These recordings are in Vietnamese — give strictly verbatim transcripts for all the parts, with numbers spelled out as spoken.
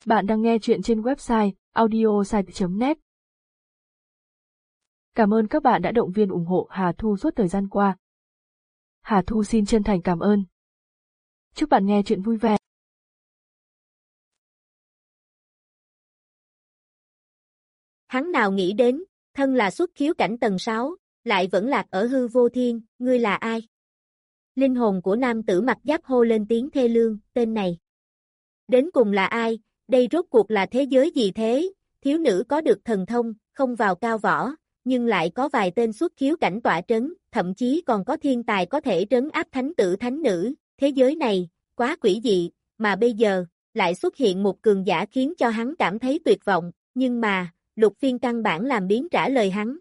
Bạn đang nghe chuyện trên website audiosite chấm net. Cảm ơn các bạn đã động viên ủng hộ Hà Thu suốt thời gian qua. Hà Thu xin chân thành cảm ơn. Chúc bạn nghe chuyện vui vẻ. Hắn nào nghĩ đến, thân là xuất khiếu cảnh tầng sáu, lại vẫn lạc ở hư vô thiên, ngươi là ai? Linh hồn của nam tử mặc giáp hô lên tiếng thê lương, tên này. Đến cùng là ai, đây rốt cuộc là thế giới gì thế? Thiếu nữ có được thần thông, không vào cao võ, nhưng lại có vài tên xuất khiếu cảnh tọa trấn, thậm chí còn có thiên tài có thể trấn áp thánh tử thánh nữ. Thế giới này, quá quỷ dị, mà bây giờ, lại xuất hiện một cường giả khiến cho hắn cảm thấy tuyệt vọng, nhưng mà, Lục Phiên căn bản làm biến trả lời hắn.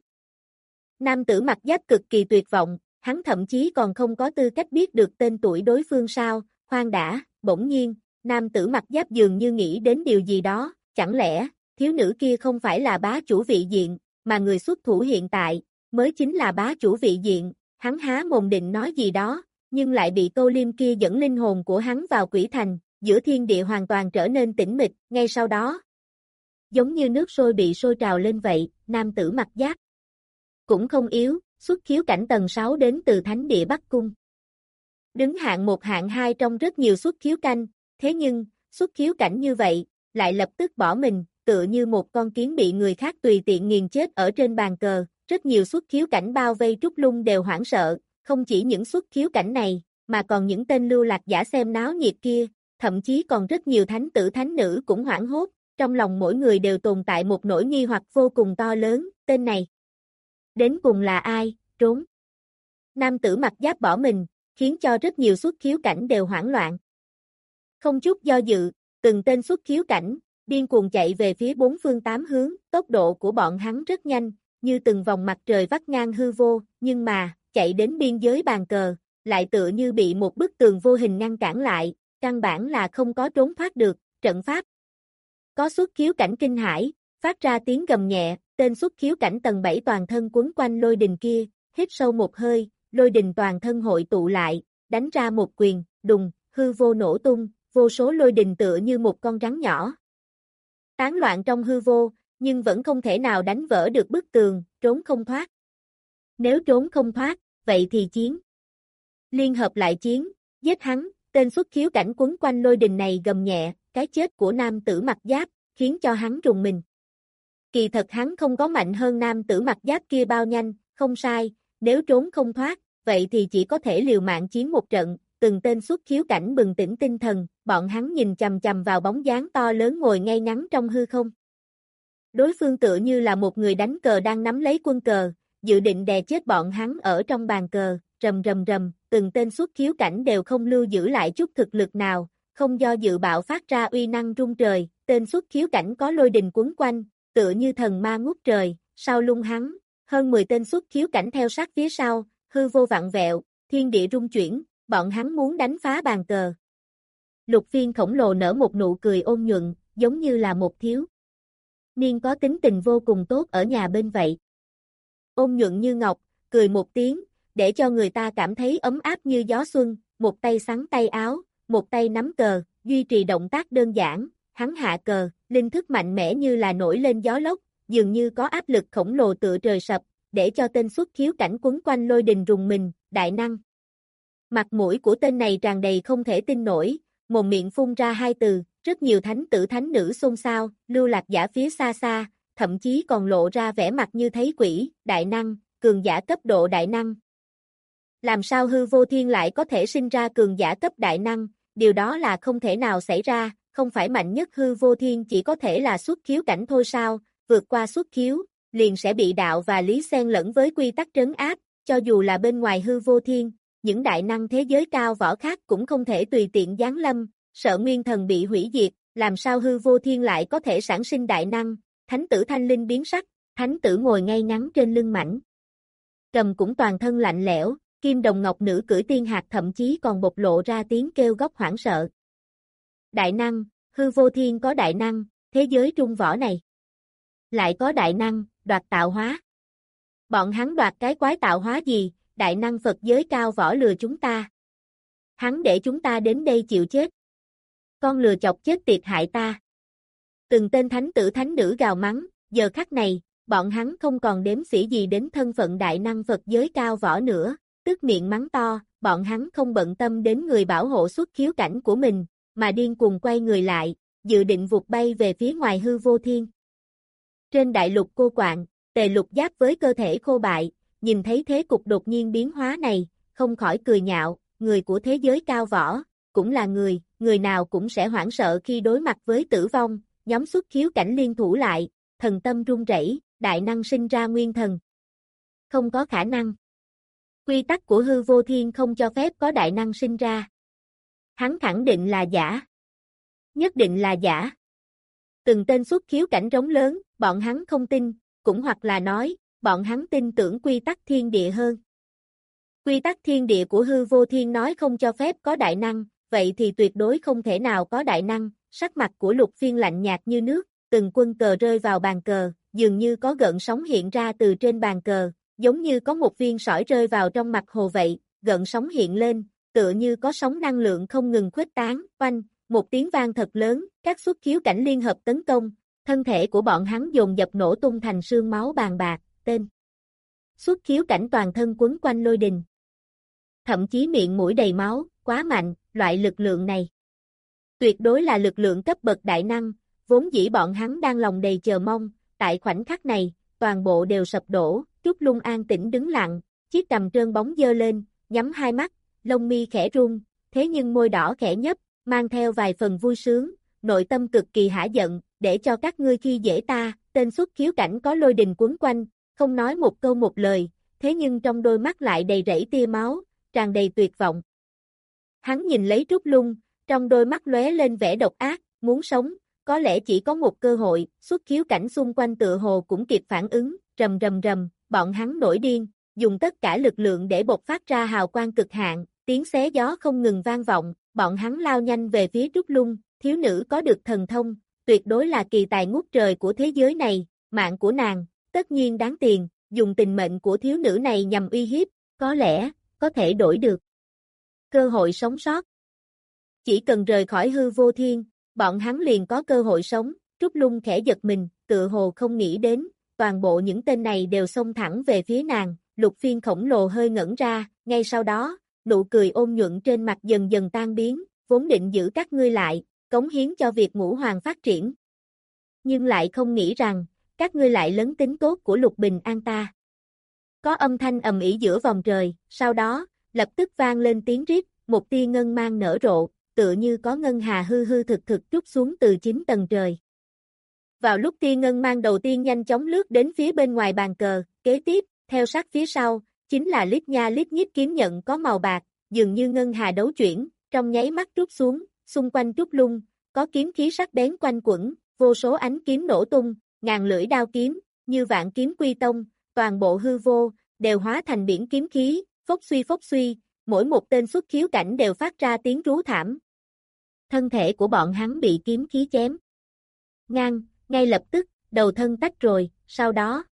Nam tử mặc giáp cực kỳ tuyệt vọng, hắn thậm chí còn không có tư cách biết được tên tuổi đối phương sao, khoan đã, bỗng nhiên, nam tử mặc giáp dường như nghĩ đến điều gì đó, chẳng lẽ, thiếu nữ kia không phải là bá chủ vị diện, mà người xuất thủ hiện tại, mới chính là bá chủ vị diện, hắn há mồm định nói gì đó, nhưng lại bị Câu Liêm kia dẫn linh hồn của hắn vào quỷ thành, giữa thiên địa hoàn toàn trở nên tĩnh mịch, ngay sau đó. Giống như nước sôi bị sôi trào lên vậy, nam tử mặc giáp. Cũng không yếu, xuất khiếu cảnh tầng sáu đến từ thánh địa Bắc Cung. Đứng hạng một hạng hai trong rất nhiều xuất khiếu canh, thế nhưng, xuất khiếu cảnh như vậy, lại lập tức bỏ mình, tựa như một con kiến bị người khác tùy tiện nghiền chết ở trên bàn cờ, rất nhiều xuất khiếu cảnh bao vây Trúc Lung đều hoảng sợ, không chỉ những xuất khiếu cảnh này, mà còn những tên lưu lạc giả xem náo nhiệt kia, thậm chí còn rất nhiều thánh tử thánh nữ cũng hoảng hốt, trong lòng mỗi người đều tồn tại một nỗi nghi hoặc vô cùng to lớn, tên này. Đến cùng là ai, trốn. Nam tử mặc giáp bỏ mình, khiến cho rất nhiều xuất khiếu cảnh đều hoảng loạn. Không chút do dự, từng tên xuất khiếu cảnh, điên cuồng chạy về phía bốn phương tám hướng, tốc độ của bọn hắn rất nhanh, như từng vòng mặt trời vắt ngang hư vô, nhưng mà, chạy đến biên giới bàn cờ, lại tựa như bị một bức tường vô hình ngăn cản lại, căn bản là không có trốn thoát được, trận pháp. Có xuất khiếu cảnh kinh hãi, phát ra tiếng gầm nhẹ, tên xuất khiếu cảnh tầng bảy toàn thân quấn quanh lôi đình kia, hít sâu một hơi, lôi đình toàn thân hội tụ lại, đánh ra một quyền, đùng, hư vô nổ tung, vô số lôi đình tựa như một con rắn nhỏ. Tán loạn trong hư vô, nhưng vẫn không thể nào đánh vỡ được bức tường, trốn không thoát. Nếu trốn không thoát, vậy thì chiến. Liên hợp lại chiến, giết hắn, tên xuất khiếu cảnh quấn quanh lôi đình này gầm nhẹ, cái chết của nam tử mặc giáp, khiến cho hắn rùng mình. Kỳ thật hắn không có mạnh hơn nam tử mặc giáp kia bao nhanh, không sai, nếu trốn không thoát, vậy thì chỉ có thể liều mạng chiến một trận, từng tên xuất khiếu cảnh bừng tỉnh tinh thần, bọn hắn nhìn chằm chằm vào bóng dáng to lớn ngồi ngay ngắn trong hư không. Đối phương tựa như là một người đánh cờ đang nắm lấy quân cờ, dự định đè chết bọn hắn ở trong bàn cờ, rầm rầm rầm, từng tên xuất khiếu cảnh đều không lưu giữ lại chút thực lực nào, không do dự bạo phát ra uy năng rung trời, tên xuất khiếu cảnh có lôi đình quấn quanh, tựa như thần ma ngút trời, sau lưng hắn, hơn mười tên xuất khiếu cảnh theo sát phía sau, hư vô vặn vẹo, thiên địa rung chuyển, bọn hắn muốn đánh phá bàn cờ. Lục Phiên khổng lồ nở một nụ cười ôn nhuận, giống như là một thiếu niên có tính tình vô cùng tốt ở nhà bên vậy. Ôn nhuận như ngọc, cười một tiếng, để cho người ta cảm thấy ấm áp như gió xuân, một tay xắn tay áo, một tay nắm cờ, duy trì động tác đơn giản, hắn hạ cờ, linh thức mạnh mẽ như là nổi lên gió lốc, dường như có áp lực khổng lồ tựa trời sập, để cho tên xuất khiếu cảnh quấn quanh lôi đình rùng mình, đại năng. Mặt mũi của tên này tràn đầy không thể tin nổi, mồm miệng phun ra hai từ, rất nhiều thánh tử thánh nữ xôn xao, lưu lạc giả phía xa xa, thậm chí còn lộ ra vẻ mặt như thấy quỷ, đại năng, cường giả cấp độ đại năng. Làm sao hư vô thiên lại có thể sinh ra cường giả cấp đại năng, điều đó là không thể nào xảy ra, không phải mạnh nhất hư vô thiên chỉ có thể là xuất khiếu cảnh thôi sao, vượt qua xuất khiếu, liền sẽ bị đạo và lý xen lẫn với quy tắc trấn áp, cho dù là bên ngoài hư vô thiên, những đại năng thế giới cao võ khác cũng không thể tùy tiện giáng lâm, sợ nguyên thần bị hủy diệt, làm sao hư vô thiên lại có thể sản sinh đại năng, thánh tử thanh linh biến sắc, thánh tử ngồi ngay ngắn trên lưng mảnh. Cầm cũng toàn thân lạnh lẽo, kim đồng ngọc nữ cưỡi tiên hạt thậm chí còn bộc lộ ra tiếng kêu góc hoảng sợ. Đại năng, hư vô thiên có đại năng, thế giới trung võ này. Lại có đại năng, đoạt tạo hóa. Bọn hắn đoạt cái quái tạo hóa gì, đại năng Phật giới cao võ lừa chúng ta. Hắn để chúng ta đến đây chịu chết. Con lừa chọc chết tiệt hại ta. Từng tên thánh tử thánh nữ gào mắng, giờ khắc này, bọn hắn không còn đếm xỉa gì đến thân phận đại năng Phật giới cao võ nữa, tức miệng mắng to, bọn hắn không bận tâm đến người bảo hộ xuất khiếu cảnh của mình, mà điên cuồng quay người lại, dự định vụt bay về phía ngoài hư vô thiên. Trên đại lục cô quạng, Tề Lục Giáp với cơ thể khô bại, nhìn thấy thế cục đột nhiên biến hóa này, không khỏi cười nhạo, người của thế giới cao võ, cũng là người, người nào cũng sẽ hoảng sợ khi đối mặt với tử vong, nhóm xuất khiếu cảnh liên thủ lại, thần tâm run rẩy, đại năng sinh ra nguyên thần. Không có khả năng. Quy tắc của hư vô thiên không cho phép có đại năng sinh ra. Hắn khẳng định là giả. Nhất định là giả. Từng tên xuất khiếu cảnh rống lớn, bọn hắn không tin, cũng hoặc là nói, bọn hắn tin tưởng quy tắc thiên địa hơn. Quy tắc thiên địa của hư vô thiên nói không cho phép có đại năng, vậy thì tuyệt đối không thể nào có đại năng, sắc mặt của Lục Phiên lạnh nhạt như nước, từng quân cờ rơi vào bàn cờ, dường như có gợn sóng hiện ra từ trên bàn cờ, giống như có một viên sỏi rơi vào trong mặt hồ vậy, gợn sóng hiện lên, tựa như có sóng năng lượng không ngừng khuếch tán, oanh, một tiếng vang thật lớn, các xuất khiếu cảnh liên hợp tấn công, thân thể của bọn hắn dồn dập nổ tung thành sương máu bàn bạc, tên xuất khiếu cảnh toàn thân quấn quanh lôi đình. Thậm chí miệng mũi đầy máu, quá mạnh, loại lực lượng này. Tuyệt đối là lực lượng cấp bậc đại năng, vốn dĩ bọn hắn đang lòng đầy chờ mong, tại khoảnh khắc này, toàn bộ đều sập đổ, Trúc Lung an tĩnh đứng lặng, chiếc cằm trơn bóng dơ lên, nhắm hai mắt, lông mi khẽ run, thế nhưng môi đỏ khẽ nhấp, mang theo vài phần vui sướng, nội tâm cực kỳ hả giận, để cho các ngươi khi dễ ta, tên xuất khiếu cảnh có lôi đình quấn quanh, không nói một câu một lời, thế nhưng trong đôi mắt lại đầy rẫy tia máu, tràn đầy tuyệt vọng. Hắn nhìn lấy Trúc Lung, trong đôi mắt lóe lên vẻ độc ác, muốn sống, có lẽ chỉ có một cơ hội, xuất khiếu cảnh xung quanh tựa hồ cũng kịp phản ứng, rầm rầm rầm, bọn hắn nổi điên, dùng tất cả lực lượng để bộc phát ra hào quang cực hạn, tiếng xé gió không ngừng vang vọng, bọn hắn lao nhanh về phía Trúc Lung, thiếu nữ có được thần thông, tuyệt đối là kỳ tài ngút trời của thế giới này, mạng của nàng, tất nhiên đáng tiền, dùng tình mệnh của thiếu nữ này nhằm uy hiếp, có lẽ, có thể đổi được cơ hội sống sót. Chỉ cần rời khỏi hư vô thiên, bọn hắn liền có cơ hội sống, Trúc Lung khẽ giật mình, tựa hồ không nghĩ đến, toàn bộ những tên này đều xông thẳng về phía nàng, Lục Phiên khổng lồ hơi ngẩn ra, ngay sau đó, nụ cười ôn nhuận trên mặt dần dần tan biến, vốn định giữ các ngươi lại, cống hiến cho việc ngũ hoàng phát triển. Nhưng lại không nghĩ rằng, các ngươi lại lấn tính tốt của Lục Bình An ta. Có âm thanh ầm ĩ giữa vòng trời, sau đó, lập tức vang lên tiếng rít, một tia ngân mang nở rộ, tựa như có ngân hà hư hư thực thực trút xuống từ chín tầng trời. Vào lúc tia ngân mang đầu tiên nhanh chóng lướt đến phía bên ngoài bàn cờ, kế tiếp, theo sát phía sau, chính là lít nha lít nhít kiếm nhận có màu bạc, dường như ngân hà đấu chuyển, trong nháy mắt trút xuống, xung quanh Trúc Lung, có kiếm khí sắc bén quanh quẩn, vô số ánh kiếm nổ tung, ngàn lưỡi đao kiếm, như vạn kiếm quy tông, toàn bộ hư vô, đều hóa thành biển kiếm khí, phốc suy phốc suy, mỗi một tên xuất khiếu cảnh đều phát ra tiếng rú thảm. Thân thể của bọn hắn bị kiếm khí chém ngang, ngay lập tức, đầu thân tách rồi, sau đó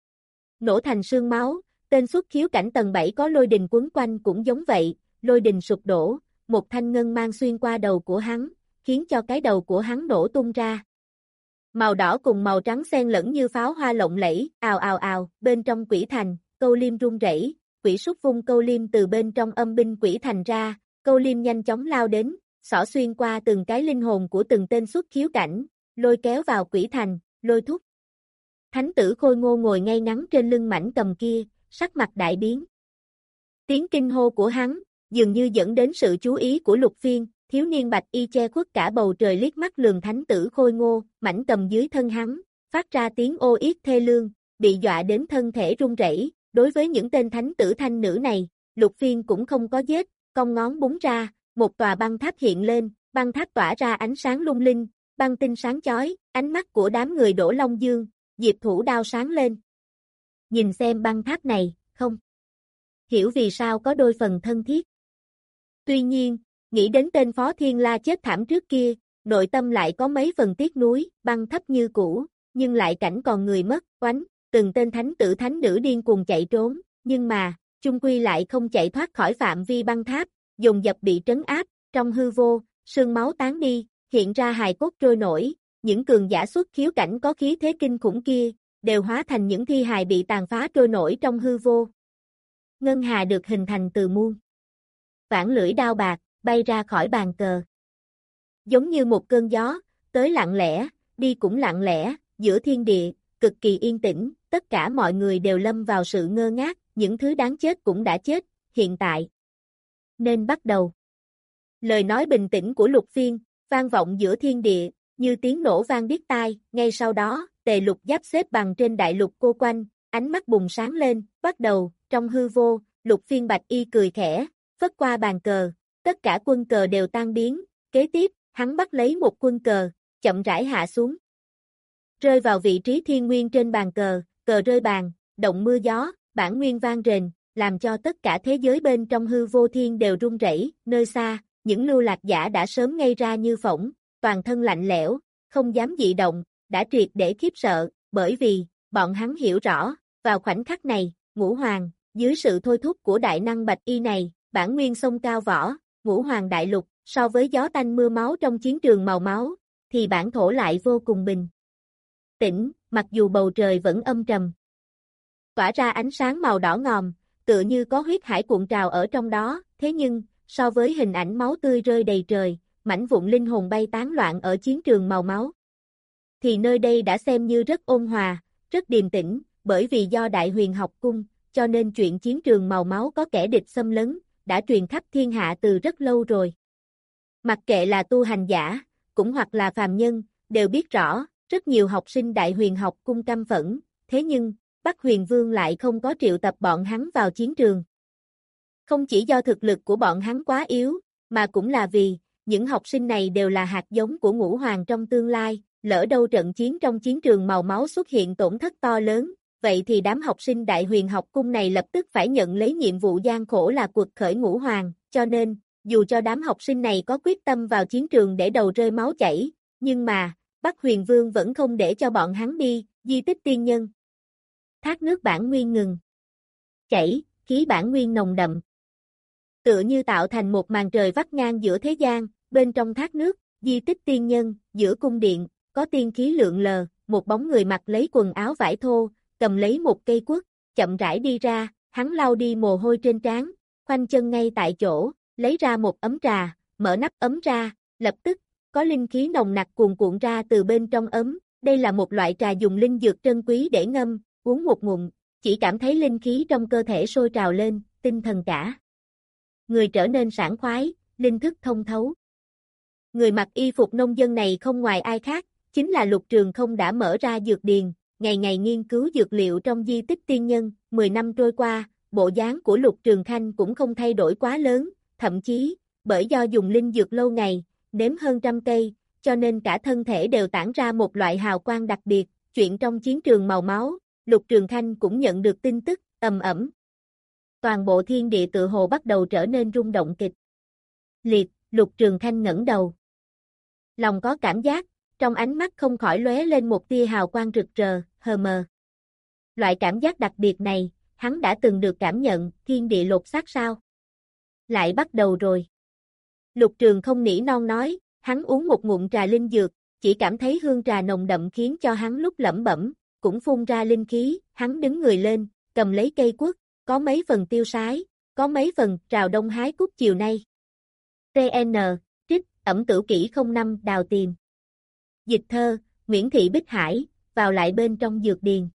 nổ thành sương máu, tên xuất khiếu cảnh tầng bảy có lôi đình quấn quanh cũng giống vậy, lôi đình sụp đổ, một thanh ngân mang xuyên qua đầu của hắn, khiến cho cái đầu của hắn nổ tung ra. Màu đỏ cùng màu trắng xen lẫn như pháo hoa lộng lẫy, ào ào ào, bên trong quỷ thành, câu liêm rung rẩy, quỷ súc vung câu liêm từ bên trong âm binh quỷ thành ra, câu liêm nhanh chóng lao đến, xỏ xuyên qua từng cái linh hồn của từng tên xuất khiếu cảnh, lôi kéo vào quỷ thành, lôi thúc. Thánh tử Khôi Ngô ngồi ngay ngắn trên lưng mảnh cầm kia, sắc mặt đại biến. Tiếng kinh hô của hắn, dường như dẫn đến sự chú ý của Lục Phiên, thiếu niên bạch y che khuất cả bầu trời liếc mắt lườm thánh tử Khôi Ngô, mảnh cầm dưới thân hắn, phát ra tiếng ô yết thê lương, bị dọa đến thân thể run rẩy. Đối với những tên thánh tử thanh nữ này, Lục Phiên cũng không có giết, cong ngón búng ra, một tòa băng tháp hiện lên, băng tháp tỏa ra ánh sáng lung linh, băng tinh sáng chói, ánh mắt của đám người đổ Long Dương, Diệp Thủ đao sáng lên. Nhìn xem băng tháp này, không hiểu vì sao có đôi phần thân thiết. Tuy nhiên, nghĩ đến tên Phó Thiên La chết thảm trước kia, nội tâm lại có mấy phần tiếc nuối, băng thấp như cũ, nhưng lại cảnh còn người mất, oánh, từng tên thánh tử thánh nữ điên cuồng chạy trốn, nhưng mà, chung quy lại không chạy thoát khỏi phạm vi băng tháp, dồn dập bị trấn áp, trong hư vô, sương máu tán đi, hiện ra hài cốt trôi nổi, những cường giả xuất khiếu cảnh có khí thế kinh khủng kia, đều hóa thành những thi hài bị tàn phá trôi nổi trong hư vô. Ngân hà được hình thành từ muôn vạn lưỡi đao bạc, bay ra khỏi bàn cờ. Giống như một cơn gió, tới lặng lẽ, đi cũng lặng lẽ, giữa thiên địa, cực kỳ yên tĩnh, tất cả mọi người đều lâm vào sự ngơ ngác, những thứ đáng chết cũng đã chết, hiện tại. Nên bắt đầu. Lời nói bình tĩnh của Lục Phiên, vang vọng giữa thiên địa, như tiếng nổ vang điếc tai, ngay sau đó, Tề Lục Giáp xếp bằng trên đại lục cô quanh, ánh mắt bùng sáng lên, bắt đầu, trong hư vô, Lục Phiên bạch y cười khẽ, phất qua bàn cờ, tất cả quân cờ đều tan biến, kế tiếp, hắn bắt lấy một quân cờ, chậm rãi hạ xuống. Rơi vào vị trí thiên nguyên trên bàn cờ, cờ rơi bàn, động mưa gió, bản nguyên vang rền, làm cho tất cả thế giới bên trong hư vô thiên đều rung rẩy, nơi xa, những lưu lạc giả đã sớm ngây ra như phỏng, toàn thân lạnh lẽo, không dám dị động, đã triệt để khiếp sợ, bởi vì, bọn hắn hiểu rõ, vào khoảnh khắc này, Ngũ Hoàng, dưới sự thôi thúc của đại năng bạch y này, bản nguyên sông cao võ, Ngũ Hoàng đại lục, so với gió tanh mưa máu trong chiến trường màu máu, thì bản thổ lại vô cùng bình tĩnh, mặc dù bầu trời vẫn âm trầm. Tỏa ra ánh sáng màu đỏ ngòm, tựa như có huyết hải cuộn trào ở trong đó, thế nhưng, so với hình ảnh máu tươi rơi đầy trời, mảnh vụn linh hồn bay tán loạn ở chiến trường màu máu, thì nơi đây đã xem như rất ôn hòa, rất điềm tĩnh, bởi vì do Đại Huyền học cung, cho nên chuyện chiến trường màu máu có kẻ địch xâm lấn, đã truyền khắp thiên hạ từ rất lâu rồi. Mặc kệ là tu hành giả, cũng hoặc là phàm nhân, đều biết rõ, rất nhiều học sinh Đại Huyền học cung căm phẫn, thế nhưng, Bắc Huyền Vương lại không có triệu tập bọn hắn vào chiến trường. Không chỉ do thực lực của bọn hắn quá yếu, mà cũng là vì, những học sinh này đều là hạt giống của Ngũ Hoàng trong tương lai, lỡ đâu trận chiến trong chiến trường màu máu xuất hiện tổn thất to lớn, vậy thì đám học sinh Đại Huyền học cung này lập tức phải nhận lấy nhiệm vụ gian khổ là cuộc khởi Ngũ Hoàng, cho nên, dù cho đám học sinh này có quyết tâm vào chiến trường để đầu rơi máu chảy, nhưng mà, Bắc Huyền Vương vẫn không để cho bọn hắn đi, di tích tiên nhân. Thác nước bản nguyên ngừng chảy, khí bản nguyên nồng đậm. Tựa như tạo thành một màn trời vắt ngang giữa thế gian, bên trong thác nước, di tích tiên nhân, giữa cung điện, có tiên khí lượn lờ, một bóng người mặc lấy quần áo vải thô, cầm lấy một cây quất, chậm rãi đi ra, hắn lau đi mồ hôi trên trán, khoanh chân ngay tại chỗ, lấy ra một ấm trà, mở nắp ấm ra, lập tức, có linh khí nồng nặc cuồn cuộn ra từ bên trong ấm, đây là một loại trà dùng linh dược trân quý để ngâm, uống một ngụm, chỉ cảm thấy linh khí trong cơ thể sôi trào lên, tinh thần cả người trở nên sảng khoái, linh thức thông thấu. Người mặc y phục nông dân này không ngoài ai khác, chính là Lục Trường Không đã mở ra dược điền, ngày ngày nghiên cứu dược liệu trong di tích tiên nhân, mười năm trôi qua, bộ dáng của Lục Trường Khanh cũng không thay đổi quá lớn, thậm chí, bởi do dùng linh dược lâu ngày, nếm hơn trăm cây, cho nên cả thân thể đều tản ra một loại hào quang đặc biệt, chuyện trong chiến trường màu máu, Lục Trường Khanh cũng nhận được tin tức, ầm ẩm. Toàn bộ thiên địa tự hồ bắt đầu trở nên rung động kịch liệt, Lục Trường Khanh ngẩng đầu. Lòng có cảm giác, trong ánh mắt không khỏi lóe lên một tia hào quang rực rỡ, hờ mờ. Loại cảm giác đặc biệt này, hắn đã từng được cảm nhận, thiên địa lột xác sao? Lại bắt đầu rồi. Lục Trường Không nỉ non nói, hắn uống một ngụm trà linh dược, chỉ cảm thấy hương trà nồng đậm khiến cho hắn lúc lẩm bẩm, cũng phun ra linh khí, hắn đứng người lên, cầm lấy cây quất, có mấy phần tiêu sái, có mấy phần trào đông hái cúc chiều nay. tê en, trích, ẩm tử kỷ không năm đào tìm. Dịch thơ, Nguyễn Thị Bích Hải, vào lại bên trong dược điền.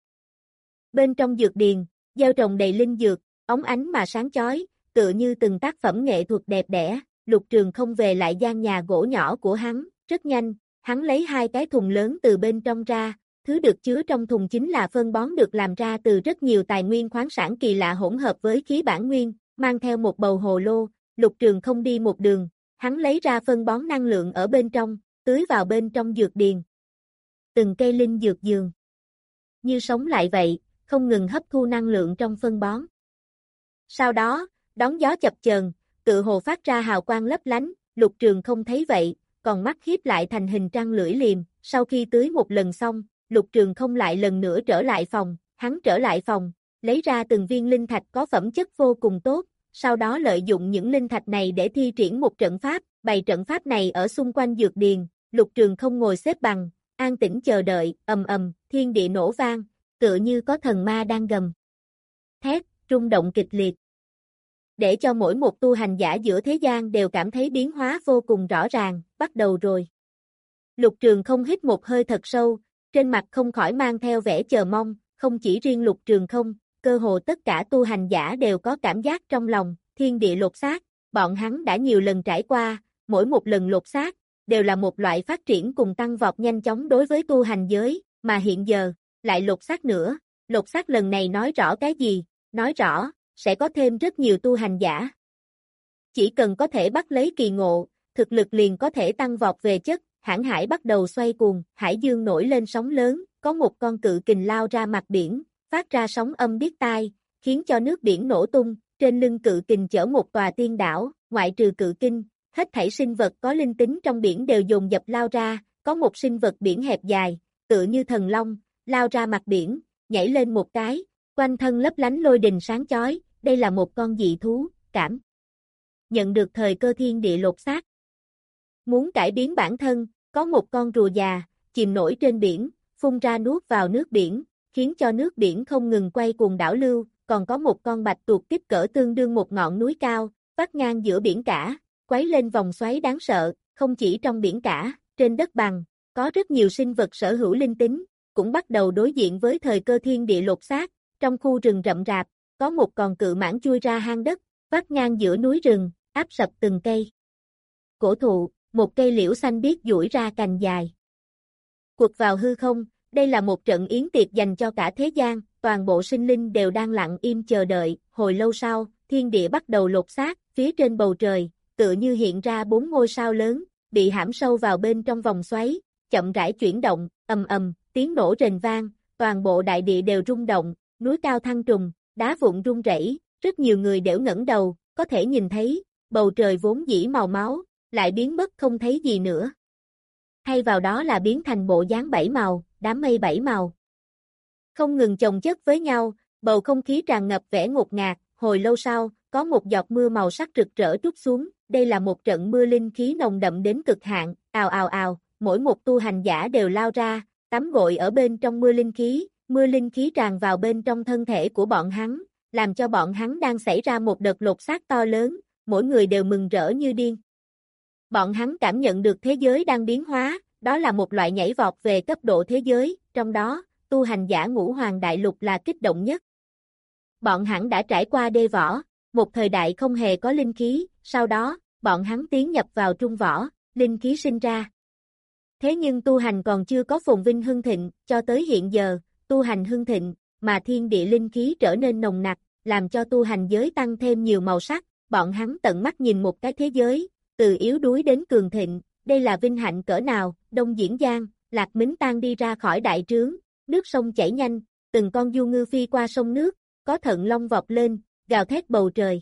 Bên trong dược điền, gieo trồng đầy linh dược, óng ánh mà sáng chói, tựa như từng tác phẩm nghệ thuật đẹp đẽ. Lục Trường Không về lại gian nhà gỗ nhỏ của hắn, rất nhanh, hắn lấy hai cái thùng lớn từ bên trong ra, thứ được chứa trong thùng chính là phân bón được làm ra từ rất nhiều tài nguyên khoáng sản kỳ lạ hỗn hợp với khí bản nguyên, mang theo một bầu hồ lô, Lục Trường Không đi một đường, hắn lấy ra phân bón năng lượng ở bên trong, tưới vào bên trong dược điền. Từng cây linh dược dường như sống lại vậy, không ngừng hấp thu năng lượng trong phân bón. Sau đó, đón gió chập chờn, tự hồ phát ra hào quang lấp lánh, Lục Trường Không thấy vậy, còn mắt hiếp lại thành hình trăng lưỡi liềm, sau khi tưới một lần xong, Lục Trường Không lại lần nữa trở lại phòng, hắn trở lại phòng, lấy ra từng viên linh thạch có phẩm chất vô cùng tốt, sau đó lợi dụng những linh thạch này để thi triển một trận pháp, bày trận pháp này ở xung quanh dược điền, Lục Trường Không ngồi xếp bằng, an tĩnh chờ đợi, ầm ầm, thiên địa nổ vang, tựa như có thần ma đang gầm thét, rung động kịch liệt. Để cho mỗi một tu hành giả giữa thế gian đều cảm thấy biến hóa vô cùng rõ ràng, bắt đầu rồi. Lục Trường Không hít một hơi thật sâu, trên mặt không khỏi mang theo vẻ chờ mong, không chỉ riêng Lục Trường Không, cơ hồ tất cả tu hành giả đều có cảm giác trong lòng, thiên địa lột xác, bọn hắn đã nhiều lần trải qua, mỗi một lần lột xác, đều là một loại phát triển cùng tăng vọt nhanh chóng đối với tu hành giới, mà hiện giờ, lại lột xác nữa, lột xác lần này nói rõ cái gì, nói rõ, sẽ có thêm rất nhiều tu hành giả. Chỉ cần có thể bắt lấy kỳ ngộ, thực lực liền có thể tăng vọt về chất, hãn hải bắt đầu xoay cuồng, hải dương nổi lên sóng lớn, có một con cự kình lao ra mặt biển, phát ra sóng âm điếc tai, khiến cho nước biển nổ tung, trên lưng cự kình chở một tòa tiên đảo, ngoại trừ cự kinh, hết thảy sinh vật có linh tính trong biển đều dồn dập lao ra, có một sinh vật biển hẹp dài, tựa như thần long, lao ra mặt biển, nhảy lên một cái, quanh thân lấp lánh lôi đình sáng chói, đây là một con dị thú, cảm nhận được thời cơ thiên địa lột xác. Muốn cải biến bản thân, có một con rùa già, chìm nổi trên biển, phun ra nuốt vào nước biển, khiến cho nước biển không ngừng quay cuồng đảo lưu, còn có một con bạch tuộc kích cỡ tương đương một ngọn núi cao, vắt ngang giữa biển cả, quấy lên vòng xoáy đáng sợ, không chỉ trong biển cả, trên đất bằng, có rất nhiều sinh vật sở hữu linh tính, cũng bắt đầu đối diện với thời cơ thiên địa lột xác, trong khu rừng rậm rạp, có một con cự mãng chui ra hang đất, vắt ngang giữa núi rừng, áp sập từng cây cổ thụ, một cây liễu xanh biếc duỗi ra cành dài. Quật vào hư không, đây là một trận yến tiệc dành cho cả thế gian, toàn bộ sinh linh đều đang lặng im chờ đợi, hồi lâu sau, thiên địa bắt đầu lột xác, phía trên bầu trời, tựa như hiện ra bốn ngôi sao lớn, bị hãm sâu vào bên trong vòng xoáy, chậm rãi chuyển động, ầm ầm, tiếng nổ rền vang, toàn bộ đại địa đều rung động, núi cao thăng trùng, đá vụn rung rẩy, rất nhiều người đều ngẩng đầu, có thể nhìn thấy, bầu trời vốn dĩ màu máu, lại biến mất không thấy gì nữa. Thay vào đó là biến thành bộ dáng bảy màu, đám mây bảy màu. Không ngừng chồng chất với nhau, bầu không khí tràn ngập vẻ ngột ngạt, hồi lâu sau, có một giọt mưa màu sắc rực rỡ trút xuống, đây là một trận mưa linh khí nồng đậm đến cực hạn, ào ào ào, mỗi một tu hành giả đều lao ra, tắm gội ở bên trong mưa linh khí, mưa linh khí tràn vào bên trong thân thể của bọn hắn, làm cho bọn hắn đang xảy ra một đợt lột xác to lớn, mỗi người đều mừng rỡ như điên. Bọn hắn cảm nhận được thế giới đang biến hóa, đó là một loại nhảy vọt về cấp độ thế giới, trong đó, tu hành giả ngũ hoàng đại lục là kích động nhất. Bọn hắn đã trải qua đê võ, một thời đại không hề có linh khí, sau đó, bọn hắn tiến nhập vào trung võ, linh khí sinh ra. Thế nhưng tu hành còn chưa có phồn vinh hưng thịnh, cho tới hiện giờ, tu hành hưng thịnh, mà thiên địa linh khí trở nên nồng nặc, làm cho tu hành giới tăng thêm nhiều màu sắc, bọn hắn tận mắt nhìn một cái thế giới, từ yếu đuối đến cường thịnh, đây là vinh hạnh cỡ nào, Đông Diễn Giang, Lạc Mính Tang đi ra khỏi đại trướng, nước sông chảy nhanh, từng con du ngư phi qua sông nước, có thận long vọt lên, gào thét bầu trời.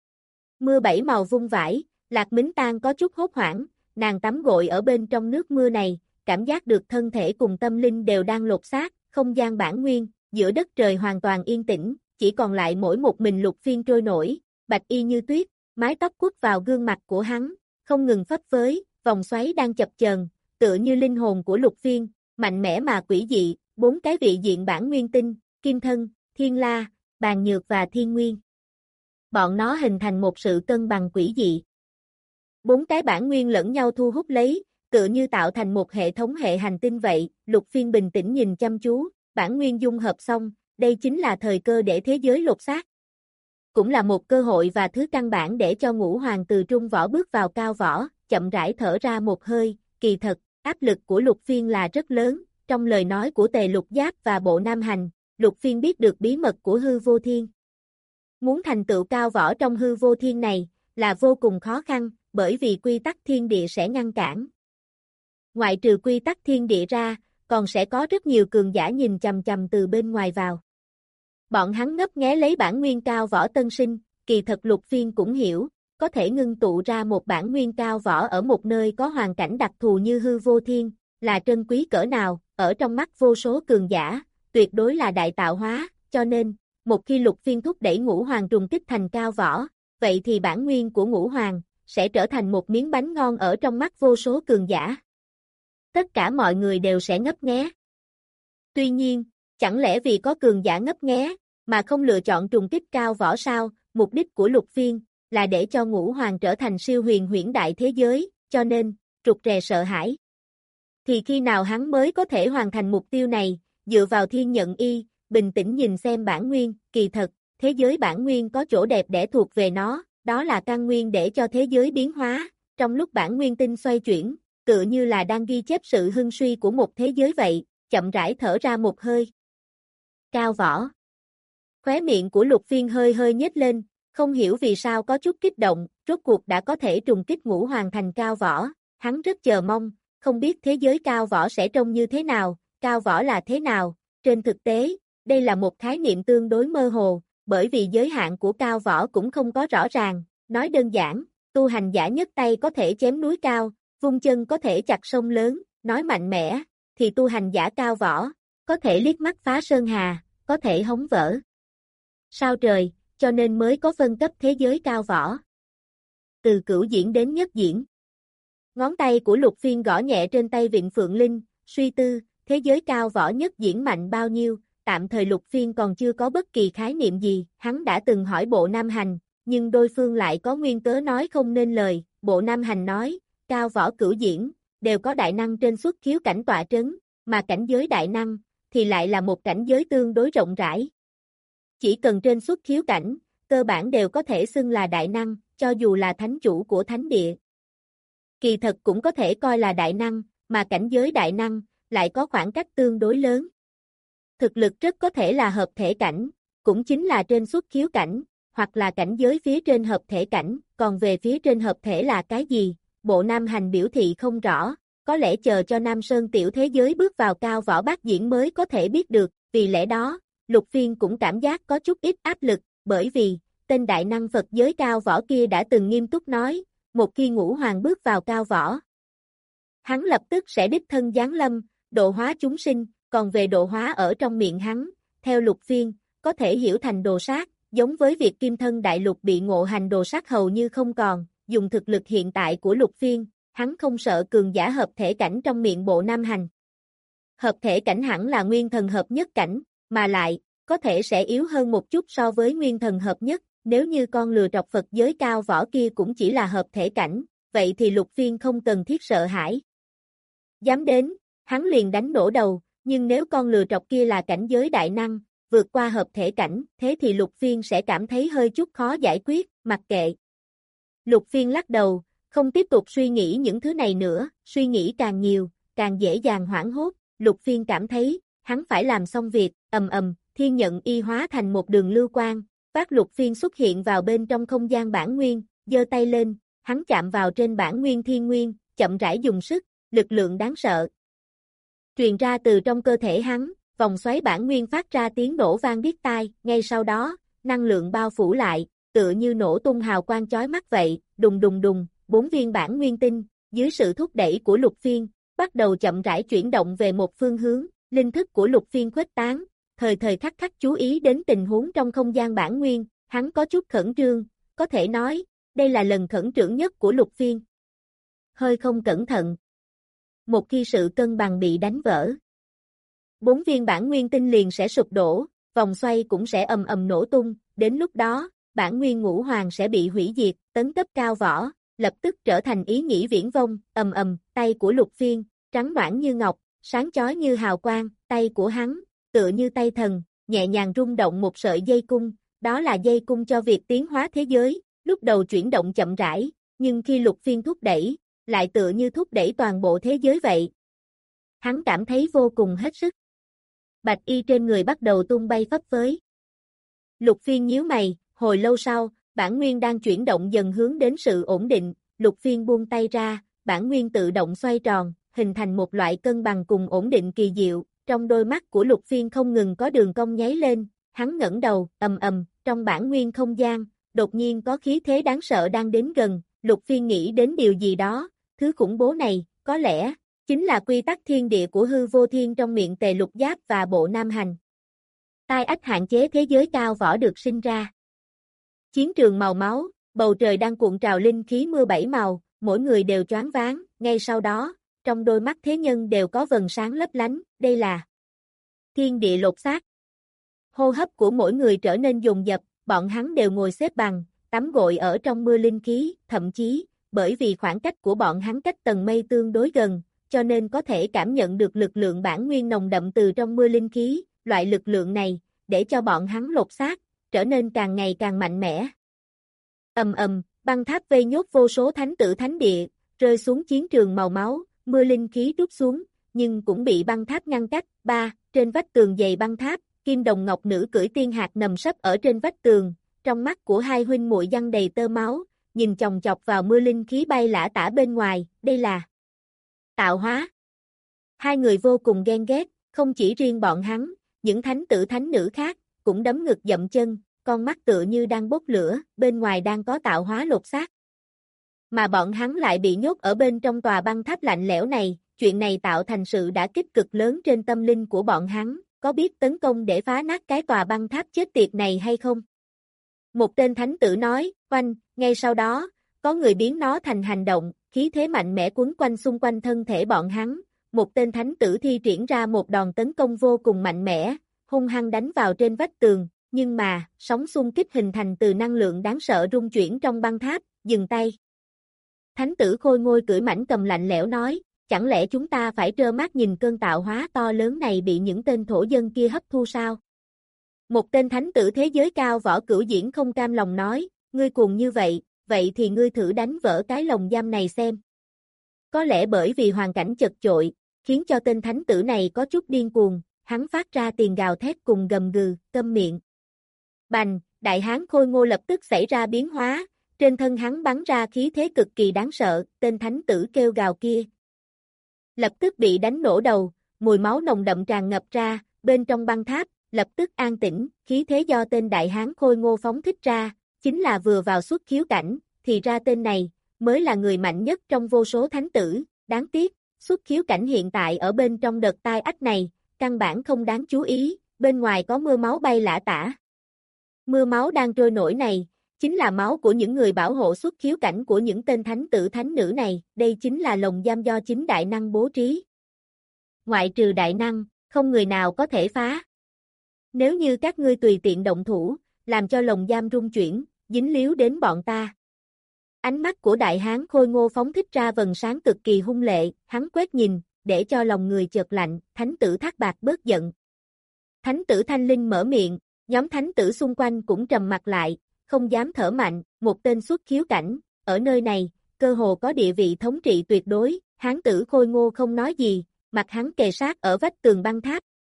Mưa bảy màu vung vãi, Lạc Mính Tang có chút hốt hoảng, nàng tắm gội ở bên trong nước mưa này, cảm giác được thân thể cùng tâm linh đều đang lột xác, không gian bản nguyên, giữa đất trời hoàn toàn yên tĩnh, chỉ còn lại mỗi một mình Lục Phiên trôi nổi, bạch y như tuyết, mái tóc quất vào gương mặt của hắn, không ngừng phấp phới, vòng xoáy đang chập chờn, tựa như linh hồn của Lục Phiên, mạnh mẽ mà quỷ dị, bốn cái vị diện bản nguyên tinh, Kim Thân, Thiên La, Bàn Nhược và Thiên Nguyên. Bọn nó hình thành một sự cân bằng quỷ dị. Bốn cái bản nguyên lẫn nhau thu hút lấy, tựa như tạo thành một hệ thống hệ hành tinh vậy, Lục Phiên bình tĩnh nhìn chăm chú, bản nguyên dung hợp xong, đây chính là thời cơ để thế giới lột xác. Cũng là một cơ hội và thứ căn bản để cho ngũ hoàng từ trung võ bước vào cao võ, chậm rãi thở ra một hơi, kỳ thật, áp lực của Lục Phiên là rất lớn, trong lời nói của Tề Lục Giáp và Bộ Nam Hành, Lục Phiên biết được bí mật của hư vô thiên. Muốn thành tựu cao võ trong hư vô thiên này, là vô cùng khó khăn, bởi vì quy tắc thiên địa sẽ ngăn cản. Ngoại trừ quy tắc thiên địa ra, còn sẽ có rất nhiều cường giả nhìn chằm chằm từ bên ngoài vào. Bọn hắn ngấp nghé lấy bản nguyên cao võ tân sinh, kỳ thật Lục Phiên cũng hiểu, có thể ngưng tụ ra một bản nguyên cao võ ở một nơi có hoàn cảnh đặc thù như hư vô thiên, là trân quý cỡ nào, ở trong mắt vô số cường giả, tuyệt đối là đại tạo hóa, cho nên, một khi Lục Phiên thúc đẩy ngũ hoàng trùng kích thành cao võ, vậy thì bản nguyên của ngũ hoàng, sẽ trở thành một miếng bánh ngon ở trong mắt vô số cường giả. tất cả mọi người đều sẽ ngấp nghé. Tuy nhiên, chẳng lẽ vì có cường giả ngấp nghé, mà không lựa chọn trùng kích cao võ sao? Mục đích của Lục Phiên là để cho Ngũ Hoàng trở thành siêu huyền huyễn đại thế giới, cho nên, rụt rè sợ hãi. Thì khi nào hắn mới có thể hoàn thành mục tiêu này, dựa vào thiên nhận y, bình tĩnh nhìn xem bản nguyên, kỳ thật, thế giới bản nguyên có chỗ đẹp để thuộc về nó, đó là căn nguyên để cho thế giới biến hóa, trong lúc bản nguyên tinh xoay chuyển, tựa như là đang ghi chép sự hưng suy của một thế giới vậy, chậm rãi thở ra một hơi. Cao võ. Khóe miệng của Lục Phiên hơi hơi nhếch lên, không hiểu vì sao có chút kích động, rốt cuộc đã có thể trùng kích Ngũ Hoàng thành cao võ, hắn rất chờ mong, không biết thế giới cao võ sẽ trông như thế nào, cao võ là thế nào, trên thực tế, đây là một khái niệm tương đối mơ hồ, bởi vì giới hạn của cao võ cũng không có rõ ràng, nói đơn giản, tu hành giả nhất tay có thể chém núi cao, vung chân có thể chặt sông lớn, nói mạnh mẽ, thì tu hành giả cao võ, có thể liếc mắt phá sơn hà, có thể hống vỡ sao trời, cho nên mới có phân cấp thế giới cao võ. Từ cửu diễn đến nhất diễn. Ngón tay của Lục Phiên gõ nhẹ trên tay Vịnh Phượng Linh, suy tư, thế giới cao võ nhất diễn mạnh bao nhiêu, tạm thời Lục Phiên còn chưa có bất kỳ khái niệm gì, hắn đã từng hỏi Bộ Nam Hành, nhưng đối phương lại có nguyên cớ nói không nên lời, Bộ Nam Hành nói, cao võ cửu diễn, đều có đại năng trên xuất khiếu cảnh tọa trấn, mà cảnh giới đại năng, thì lại là một cảnh giới tương đối rộng rãi. Chỉ cần trên xuất khiếu cảnh, cơ bản đều có thể xưng là đại năng, cho dù là thánh chủ của thánh địa. Kỳ thật cũng có thể coi là đại năng, mà cảnh giới đại năng, lại có khoảng cách tương đối lớn. Thực lực rất có thể là hợp thể cảnh, cũng chính là trên xuất khiếu cảnh, hoặc là cảnh giới phía trên hợp thể cảnh, còn về phía trên hợp thể là cái gì, Bộ Nam Hành biểu thị không rõ, có lẽ chờ cho Nam Sơn tiểu thế giới bước vào cao võ bát diễn mới có thể biết được, vì lẽ đó, Lục Phiên cũng cảm giác có chút ít áp lực, bởi vì, tên đại năng Phật giới cao võ kia đã từng nghiêm túc nói, một khi Ngũ Hoàng bước vào cao võ, hắn lập tức sẽ đích thân giáng lâm, độ hóa chúng sinh, còn về độ hóa ở trong miệng hắn, theo Lục Phiên, có thể hiểu thành đồ sát, giống với việc Kim Thân Đại Lục bị ngộ hành đồ sát hầu như không còn, dùng thực lực hiện tại của Lục Phiên, hắn không sợ cường giả hợp thể cảnh trong miệng Bộ Nam Hành. Hợp thể cảnh hẳn là nguyên thần hợp nhất cảnh, mà lại, có thể sẽ yếu hơn một chút so với nguyên thần hợp nhất, nếu như con lừa trọc Phật giới cao võ kia cũng chỉ là hợp thể cảnh, vậy thì Lục Phiên không cần thiết sợ hãi. Dám đến, hắn liền đánh nổ đầu, nhưng nếu con lừa trọc kia là cảnh giới đại năng, vượt qua hợp thể cảnh, thế thì Lục Phiên sẽ cảm thấy hơi chút khó giải quyết, mặc kệ. Lục Phiên lắc đầu, không tiếp tục suy nghĩ những thứ này nữa, suy nghĩ càng nhiều, càng dễ dàng hoảng hốt, Lục Phiên cảm thấy, hắn phải làm xong việc, ầm ầm, thiên nhận y hóa thành một đường lưu quang, phát Lục Phiên xuất hiện vào bên trong không gian bản nguyên, giơ tay lên, hắn chạm vào trên bản nguyên thiên nguyên, chậm rãi dùng sức, lực lượng đáng sợ truyền ra từ trong cơ thể hắn, vòng xoáy bản nguyên phát ra tiếng nổ vang điếc tai, ngay sau đó, năng lượng bao phủ lại, tựa như nổ tung hào quang chói mắt vậy, đùng đùng đùng, bốn viên bản nguyên tinh, dưới sự thúc đẩy của Lục Phiên, bắt đầu chậm rãi chuyển động về một phương hướng, linh thức của Lục Phiên khuếch tán, thời thời khắc khắc chú ý đến tình huống trong không gian bản nguyên, hắn có chút khẩn trương, có thể nói, đây là lần khẩn trương nhất của Lục Phiên. Hơi không cẩn thận. Một khi sự cân bằng bị đánh vỡ, bốn viên bản nguyên tinh liền sẽ sụp đổ, vòng xoay cũng sẽ ầm ầm nổ tung, đến lúc đó, bản nguyên Ngũ Hoàng sẽ bị hủy diệt, tấn cấp cao võ, lập tức trở thành ý nghĩ viễn vông, ầm ầm, tay của Lục Phiên, trắng nõn như ngọc, sáng chói như hào quang, tay của hắn, tựa như tay thần, nhẹ nhàng rung động một sợi dây cung, đó là dây cung cho việc tiến hóa thế giới, lúc đầu chuyển động chậm rãi, nhưng khi Lục Phiên thúc đẩy, lại tựa như thúc đẩy toàn bộ thế giới vậy. Hắn cảm thấy vô cùng hết sức. Bạch y trên người bắt đầu tung bay phấp phới. Lục Phiên nhíu mày, hồi lâu sau, bản nguyên đang chuyển động dần hướng đến sự ổn định, Lục Phiên buông tay ra, bản nguyên tự động xoay tròn, hình thành một loại cân bằng cùng ổn định kỳ diệu, trong đôi mắt của Lục Phiên không ngừng có đường cong nháy lên, hắn ngẩng đầu, ầm ầm, trong bản nguyên không gian, đột nhiên có khí thế đáng sợ đang đến gần, Lục Phiên nghĩ đến điều gì đó, thứ khủng bố này, có lẽ, chính là quy tắc thiên địa của hư vô thiên trong miệng Tề Lục Giáp và Bộ Nam Hành. Tai ách hạn chế thế giới cao võ được sinh ra. Chiến trường màu máu, bầu trời đang cuộn trào linh khí mưa bảy màu, mỗi người đều choáng váng, ngay sau đó, trong đôi mắt thế nhân đều có vầng sáng lấp lánh, đây là thiên địa lột xác. Hô hấp của mỗi người trở nên dồn dập, bọn hắn đều ngồi xếp bằng, tắm gội ở trong mưa linh khí, thậm chí, bởi vì khoảng cách của bọn hắn cách tầng mây tương đối gần, cho nên có thể cảm nhận được lực lượng bản nguyên nồng đậm từ trong mưa linh khí, loại lực lượng này, để cho bọn hắn lột xác, trở nên càng ngày càng mạnh mẽ. Ầm ầm, băng tháp vây nhốt vô số thánh tử thánh địa, rơi xuống chiến trường màu máu, mưa linh khí trút xuống, nhưng cũng bị băng tháp ngăn cách. Ba, trên vách tường dày băng tháp, Kim Đồng Ngọc Nữ cưỡi tiên hạc nằm sấp ở trên vách tường, trong mắt của hai huynh muội giăng đầy tơ máu, nhìn chòng chọc vào mưa linh khí bay lả tả bên ngoài, đây là tạo hóa. Hai người vô cùng ghen ghét, không chỉ riêng bọn hắn, những thánh tử thánh nữ khác, cũng đấm ngực dậm chân, con mắt tựa như đang bốc lửa, bên ngoài đang có tạo hóa lột xác. Mà bọn hắn lại bị nhốt ở bên trong tòa băng tháp lạnh lẽo này, chuyện này tạo thành sự đả kích cực lớn trên tâm linh của bọn hắn, có biết tấn công để phá nát cái tòa băng tháp chết tiệt này hay không? Một tên thánh tử nói, oanh, ngay sau đó, có người biến nó thành hành động, khí thế mạnh mẽ quấn quanh xung quanh thân thể bọn hắn, một tên thánh tử thi triển ra một đòn tấn công vô cùng mạnh mẽ, hung hăng đánh vào trên vách tường, nhưng mà, sóng xung kích hình thành từ năng lượng đáng sợ rung chuyển trong băng tháp, dừng tay. Thánh tử khôi ngôi cưỡi mãnh cầm lạnh lẽo nói, chẳng lẽ chúng ta phải trơ mắt nhìn cơn tạo hóa to lớn này bị những tên thổ dân kia hấp thu sao? Một tên thánh tử thế giới cao võ cửu diễn không cam lòng nói, ngươi cuồng như vậy, vậy thì ngươi thử đánh vỡ cái lồng giam này xem. Có lẽ bởi vì hoàn cảnh chật chội, khiến cho tên thánh tử này có chút điên cuồng, hắn phát ra tiền gào thét cùng gầm gừ, câm miệng. Bành, đại hán khôi ngô lập tức xảy ra biến hóa, trên thân hắn bắn ra khí thế cực kỳ đáng sợ, tên thánh tử kêu gào kia. Lập tức bị đánh nổ đầu, mùi máu nồng đậm tràn ngập ra, bên trong băng tháp, lập tức an tĩnh, khí thế do tên đại hán khôi ngô phóng thích ra, chính là vừa vào xuất khiếu cảnh, thì ra tên này, mới là người mạnh nhất trong vô số thánh tử, đáng tiếc, xuất khiếu cảnh hiện tại ở bên trong đợt tai ách này, căn bản không đáng chú ý, bên ngoài có mưa máu bay lả tả. Mưa máu đang trôi nổi này, chính là máu của những người bảo hộ xuất khiếu cảnh của những tên thánh tử thánh nữ này, đây chính là lồng giam do chính đại năng bố trí. Ngoại trừ đại năng, không người nào có thể phá. Nếu như các ngươi tùy tiện động thủ, làm cho lồng giam rung chuyển, dính líu đến bọn ta. Ánh mắt của đại hán khôi ngô phóng thích ra vầng sáng cực kỳ hung lệ, hắn quét nhìn, để cho lòng người chợt lạnh, thánh tử Thác Bạt bớt giận. Thánh tử Thanh Linh mở miệng, nhóm thánh tử xung quanh cũng trầm mặt lại, không dám thở mạnh, một tên xuất khiếu cảnh, ở nơi này, cơ hồ có địa vị thống trị tuyệt đối, hán tử khôi ngô không nói gì, mặt hắn kề sát ở vách tường băng tháp.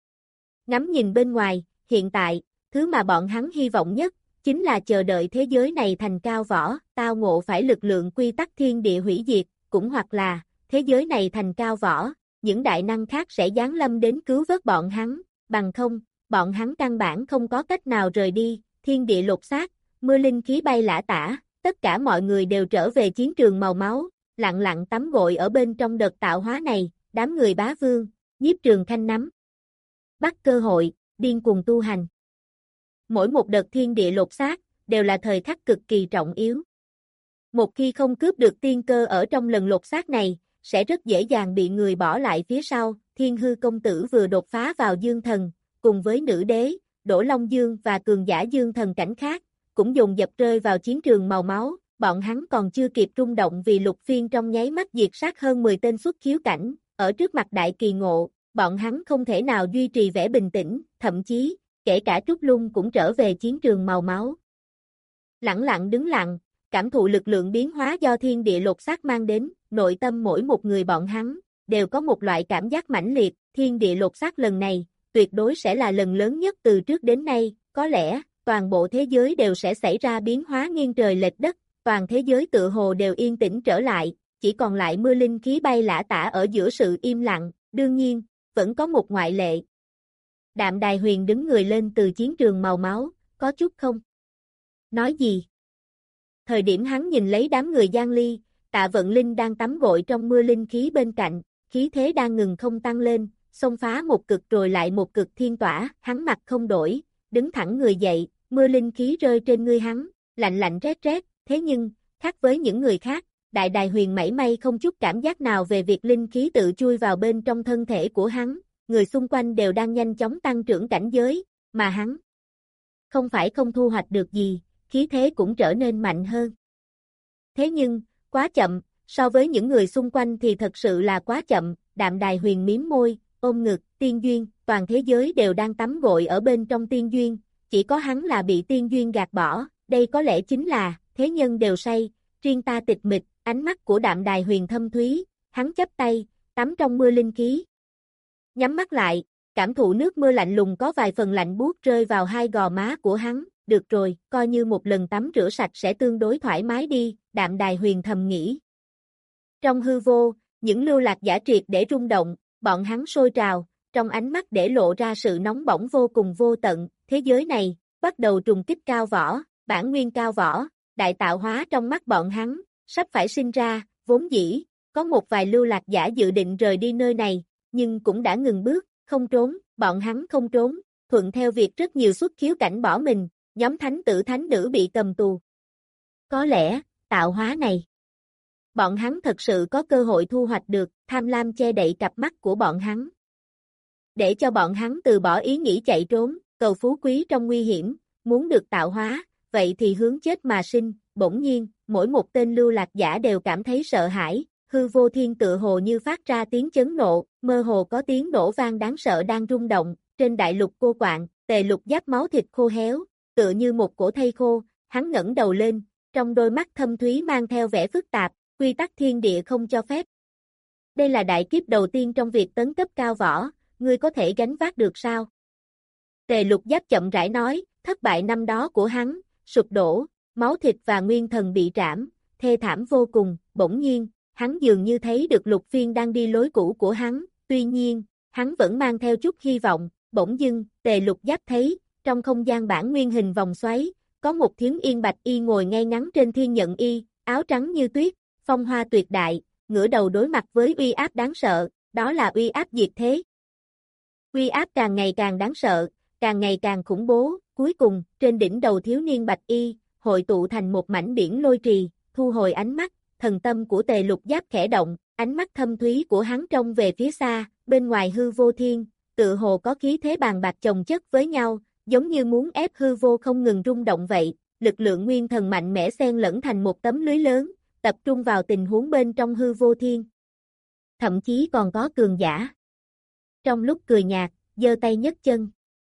Ngắm nhìn bên ngoài, hiện tại, thứ mà bọn hắn hy vọng nhất, chính là chờ đợi thế giới này thành cao võ, tao ngộ phải lực lượng quy tắc thiên địa hủy diệt, cũng hoặc là, thế giới này thành cao võ, những đại năng khác sẽ giáng lâm đến cứu vớt bọn hắn, bằng không, bọn hắn căn bản không có cách nào rời đi, thiên địa lột xác, mưa linh khí bay lả tả, tất cả mọi người đều trở về chiến trường màu máu, lặng lặng tắm gội ở bên trong đợt tạo hóa này, đám người bá vương, Nhiếp Trường Khanh nắm bắt cơ hội, điên cuồng tu hành. Mỗi một đợt thiên địa lột xác, đều là thời khắc cực kỳ trọng yếu. Một khi không cướp được tiên cơ ở trong lần lột xác này, sẽ rất dễ dàng bị người bỏ lại phía sau. Thiên Hư công tử vừa đột phá vào dương thần, cùng với nữ đế, Đỗ Long Dương và cường giả dương thần cảnh khác, cũng dồn dập rơi vào chiến trường màu máu, bọn hắn còn chưa kịp rung động vì lục phiên trong nháy mắt diệt sát hơn mười tên xuất khiếu cảnh, ở trước mặt đại kỳ ngộ, bọn hắn không thể nào duy trì vẻ bình tĩnh, thậm chí, kể cả Trúc Lung cũng trở về chiến trường màu máu. Lặng lặng đứng lặng, cảm thụ lực lượng biến hóa do thiên địa lột xác mang đến, nội tâm mỗi một người bọn hắn, đều có một loại cảm giác mãnh liệt, thiên địa lột xác lần này, tuyệt đối sẽ là lần lớn nhất từ trước đến nay, có lẽ, toàn bộ thế giới đều sẽ xảy ra biến hóa nghiêng trời lệch đất, toàn thế giới tựa hồ đều yên tĩnh trở lại, chỉ còn lại mưa linh khí bay lả tả ở giữa sự im lặng, đương nhiên, vẫn có một ngoại lệ. Đạm Đài Huyền đứng người lên từ chiến trường màu máu, có chút không? Nói gì? Thời điểm hắn nhìn lấy đám người Giang Ly, Tạ Vận Linh đang tắm gội trong mưa linh khí bên cạnh, khí thế đang ngừng không tăng lên, xông phá một cực rồi lại một cực thiên tỏa, hắn mặt không đổi, đứng thẳng người dậy, mưa linh khí rơi trên người hắn, lạnh lạnh rét rét, thế nhưng, khác với những người khác, Đại Đài Huyền mảy may không chút cảm giác nào về việc linh khí tự chui vào bên trong thân thể của hắn, người xung quanh đều đang nhanh chóng tăng trưởng cảnh giới, mà hắn không phải không thu hoạch được gì, khí thế cũng trở nên mạnh hơn. Thế nhưng, quá chậm, so với những người xung quanh thì thật sự là quá chậm, Đạm Đài Huyền mím môi, ôm ngực, tiên duyên, toàn thế giới đều đang tắm gội ở bên trong tiên duyên, chỉ có hắn là bị tiên duyên gạt bỏ, đây có lẽ chính là, thế nhân đều say, riêng ta tịch mịch, ánh mắt của Đạm Đài Huyền thâm thúy, hắn chắp tay, tắm trong mưa linh khí. Nhắm mắt lại, cảm thụ nước mưa lạnh lùng có vài phần lạnh buốt rơi vào hai gò má của hắn, được rồi, coi như một lần tắm rửa sạch sẽ tương đối thoải mái đi, Đạm Đài Huyền thầm nghĩ. Trong hư vô, những lưu lạc giả triệt để rung động, bọn hắn sôi trào, trong ánh mắt để lộ ra sự nóng bỏng vô cùng vô tận, thế giới này, bắt đầu trùng kích cao võ, bản nguyên cao võ, đại tạo hóa trong mắt bọn hắn, sắp phải sinh ra, vốn dĩ, có một vài lưu lạc giả dự định rời đi nơi này, nhưng cũng đã ngừng bước, không trốn, bọn hắn không trốn, thuận theo việc rất nhiều xuất khiếu cảnh bỏ mình, nhóm thánh tử thánh nữ bị cầm tù. Có lẽ, tạo hóa này, bọn hắn thật sự có cơ hội thu hoạch được, tham lam che đậy cặp mắt của bọn hắn. Để cho bọn hắn từ bỏ ý nghĩ chạy trốn, cầu phú quý trong nguy hiểm, muốn được tạo hóa, vậy thì hướng chết mà sinh, bỗng nhiên, mỗi một tên lưu lạc giả đều cảm thấy sợ hãi, hư vô thiên tựa hồ như phát ra tiếng chấn nộ, mơ hồ có tiếng nổ vang đáng sợ đang rung động, trên đại lục cô quạng, Tề Lục Giáp máu thịt khô héo, tựa như một cổ thây khô, hắn ngẩng đầu lên, trong đôi mắt thâm thúy mang theo vẻ phức tạp, quy tắc thiên địa không cho phép. Đây là đại kiếp đầu tiên trong việc tấn cấp cao võ, ngươi có thể gánh vác được sao? Tề Lục Giáp chậm rãi nói, thất bại năm đó của hắn, sụp đổ, máu thịt và nguyên thần bị trảm, thê thảm vô cùng, bỗng nhiên, hắn dường như thấy được Lục Phiên đang đi lối cũ của hắn, tuy nhiên, hắn vẫn mang theo chút hy vọng, bỗng dưng, Tề Lục Giáp thấy, trong không gian bản nguyên hình vòng xoáy, có một thiếu yên bạch y ngồi ngay ngắn trên thiên nhận y, áo trắng như tuyết, phong hoa tuyệt đại, ngửa đầu đối mặt với uy áp đáng sợ, đó là uy áp diệt thế. Uy áp càng ngày càng đáng sợ, càng ngày càng khủng bố, cuối cùng, trên đỉnh đầu thiếu niên bạch y, hội tụ thành một mảnh biển lôi trì, thu hồi ánh mắt, thần tâm của Tề Lục Giáp khẽ động, ánh mắt thâm thúy của hắn trông về phía xa, bên ngoài hư vô thiên, tự hồ có khí thế bàn bạc chồng chất với nhau, giống như muốn ép hư vô không ngừng rung động vậy, lực lượng nguyên thần mạnh mẽ xen lẫn thành một tấm lưới lớn, tập trung vào tình huống bên trong hư vô thiên. Thậm chí còn có cường giả. Trong lúc cười nhạt, giơ tay nhấc chân.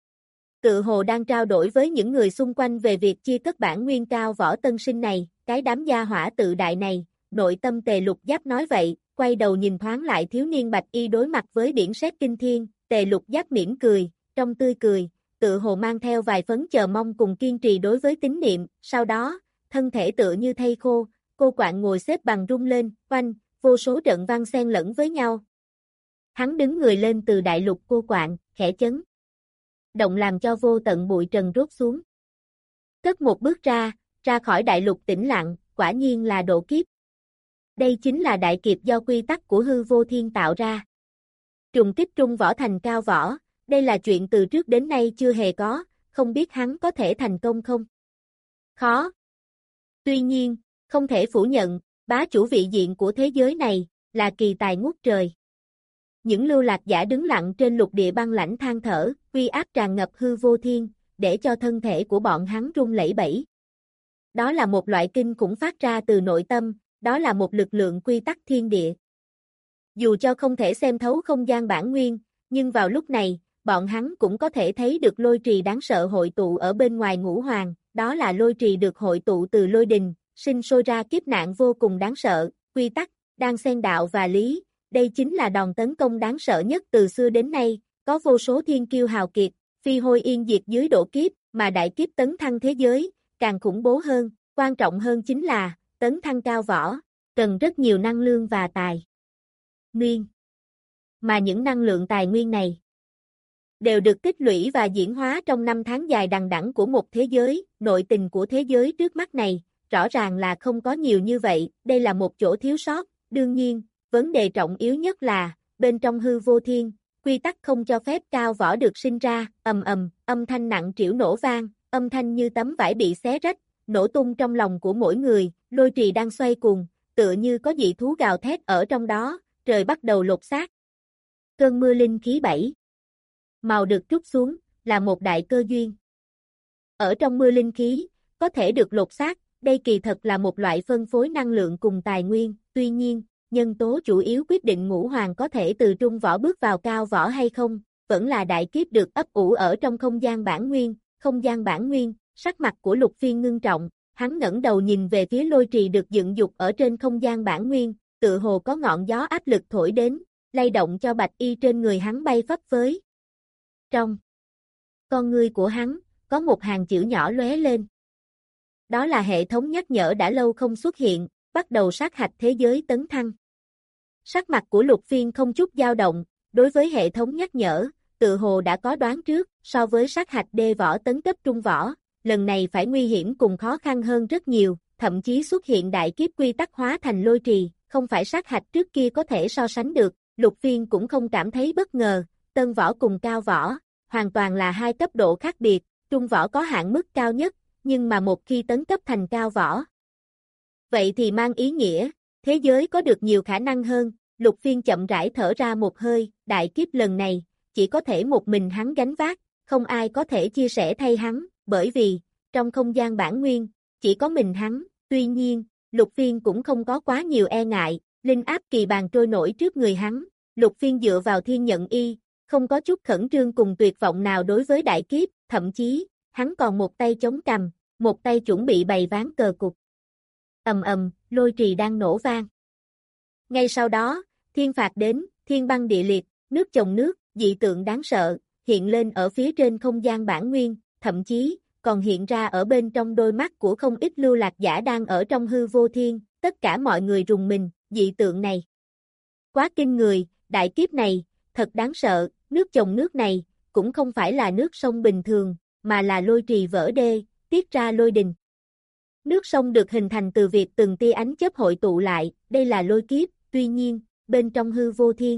Tự hồ đang trao đổi với những người xung quanh về việc chia cắt bản nguyên cao võ tân sinh này, cái đám gia hỏa tự đại này, nội tâm Tề Lục Giáp nói vậy, quay đầu nhìn thoáng lại thiếu niên bạch y đối mặt với biển sét kinh thiên, Tề Lục Giáp mỉm cười, trong tươi cười, tự hồ mang theo vài phấn chờ mong cùng kiên trì đối với tín niệm, sau đó, thân thể tựa như thây khô, cô quạng ngồi xếp bằng rung lên, oanh, vô số trận vang xen lẫn với nhau. Hắn đứng người lên từ đại lục cô quạng, khẽ chấn. Động làm cho vô tận bụi trần rốt xuống. Cất một bước ra, ra khỏi đại lục tĩnh lặng, quả nhiên là độ kiếp. Đây chính là đại kiếp do quy tắc của hư vô thiên tạo ra. Trùng kích trung võ thành cao võ, đây là chuyện từ trước đến nay chưa hề có, không biết hắn có thể thành công không? Khó. Tuy nhiên, không thể phủ nhận, bá chủ vị diện của thế giới này, là kỳ tài ngút trời. Những lưu lạc giả đứng lặng trên lục địa băng lãnh than thở, uy áp tràn ngập hư vô thiên, để cho thân thể của bọn hắn rung lẩy bẩy. Đó là một loại kinh khủng phát ra từ nội tâm, đó là một lực lượng quy tắc thiên địa. Dù cho không thể xem thấu không gian bản nguyên, nhưng vào lúc này, bọn hắn cũng có thể thấy được lôi trì đáng sợ hội tụ ở bên ngoài ngũ hoàng, đó là lôi trì được hội tụ từ lôi đình, sinh sôi ra kiếp nạn vô cùng đáng sợ, quy tắc, đang xen đạo và lý, đây chính là đòn tấn công đáng sợ nhất từ xưa đến nay, có vô số thiên kiêu hào kiệt, phi hôi yên diệt dưới độ kiếp, mà đại kiếp tấn thăng thế giới, càng khủng bố hơn, quan trọng hơn chính là, tấn thăng cao võ, cần rất nhiều năng lượng và tài nguyên. Mà những năng lượng tài nguyên này, đều được tích lũy và diễn hóa trong năm tháng dài đằng đẵng của một thế giới, nội tình của thế giới trước mắt này, rõ ràng là không có nhiều như vậy, đây là một chỗ thiếu sót, đương nhiên, vấn đề trọng yếu nhất là, bên trong hư vô thiên, quy tắc không cho phép cao võ được sinh ra, ầm ầm, âm thanh nặng trĩu nổ vang, âm thanh như tấm vải bị xé rách, nổ tung trong lòng của mỗi người, lôi trì đang xoay cuồng, tựa như có dị thú gào thét ở trong đó, trời bắt đầu lột xác. Cơn mưa linh khí bảy màu được trút xuống, là một đại cơ duyên. Ở trong mưa linh khí, có thể được lột xác, đây kỳ thật là một loại phân phối năng lượng cùng tài nguyên, tuy nhiên, nhân tố chủ yếu quyết định ngũ hoàng có thể từ trung võ bước vào cao võ hay không, vẫn là đại kiếp được ấp ủ ở trong không gian bản nguyên, không gian bản nguyên, sắc mặt của Lục Phiên ngưng trọng, hắn ngẩng đầu nhìn về phía lôi trì được dựng dục ở trên không gian bản nguyên, tự hồ có ngọn gió áp lực thổi đến, lay động cho bạch y trên người hắn bay phấp phới. Trong con ngươi của hắn, có một hàng chữ nhỏ lóe lên. Đó là hệ thống nhắc nhở đã lâu không xuất hiện, bắt đầu sát hạch thế giới tấn thăng. Sắc mặt của Lục Phiên không chút dao động, đối với hệ thống nhắc nhở, tự hồ đã có đoán trước, so với sát hạch đê võ tấn cấp trung võ, lần này phải nguy hiểm cùng khó khăn hơn rất nhiều, thậm chí xuất hiện đại kiếp quy tắc hóa thành lôi trì, không phải sát hạch trước kia có thể so sánh được, Lục Phiên cũng không cảm thấy bất ngờ, tân võ cùng cao võ, hoàn toàn là hai cấp độ khác biệt, trung võ có hạn mức cao nhất, nhưng mà một khi tấn cấp thành cao võ. Vậy thì mang ý nghĩa, thế giới có được nhiều khả năng hơn, Lục Phiên chậm rãi thở ra một hơi, đại kiếp lần này, chỉ có thể một mình hắn gánh vác, không ai có thể chia sẻ thay hắn, bởi vì, trong không gian bản nguyên, chỉ có mình hắn, tuy nhiên, Lục Phiên cũng không có quá nhiều e ngại, linh áp kỳ bàn trôi nổi trước người hắn, Lục Phiên dựa vào thiên nhận y, không có chút khẩn trương cùng tuyệt vọng nào đối với đại kiếp, thậm chí, hắn còn một tay chống cằm, một tay chuẩn bị bày ván cờ cục. Ầm ầm, lôi trì đang nổ vang. Ngay sau đó, thiên phạt đến, thiên băng địa liệt, nước chồng nước, dị tượng đáng sợ, hiện lên ở phía trên không gian bản nguyên, thậm chí, còn hiện ra ở bên trong đôi mắt của không ít lưu lạc giả đang ở trong hư vô thiên, tất cả mọi người rùng mình, dị tượng này. Quá kinh người, đại kiếp này, thật đáng sợ, nước chồng nước này, cũng không phải là nước sông bình thường, mà là lôi trì vỡ đê, tiết ra lôi đình. Nước sông được hình thành từ việc từng tia ánh chớp hội tụ lại, đây là lôi kiếp, tuy nhiên, bên trong hư vô thiên.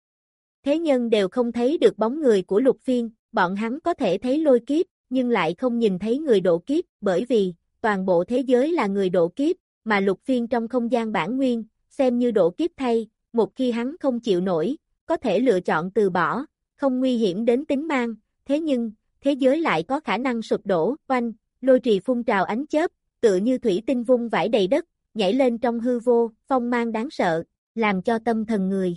Thế nhân đều không thấy được bóng người của Lục Phiên, bọn hắn có thể thấy lôi kiếp, nhưng lại không nhìn thấy người độ kiếp, bởi vì, toàn bộ thế giới là người độ kiếp, mà Lục Phiên trong không gian bản nguyên, xem như độ kiếp thay, một khi hắn không chịu nổi, có thể lựa chọn từ bỏ, không nguy hiểm đến tính mạng, thế nhưng, thế giới lại có khả năng sụp đổ, oanh, lôi trì phun trào ánh chớp, tựa như thủy tinh vung vãi đầy đất, nhảy lên trong hư vô, phong mang đáng sợ, làm cho tâm thần người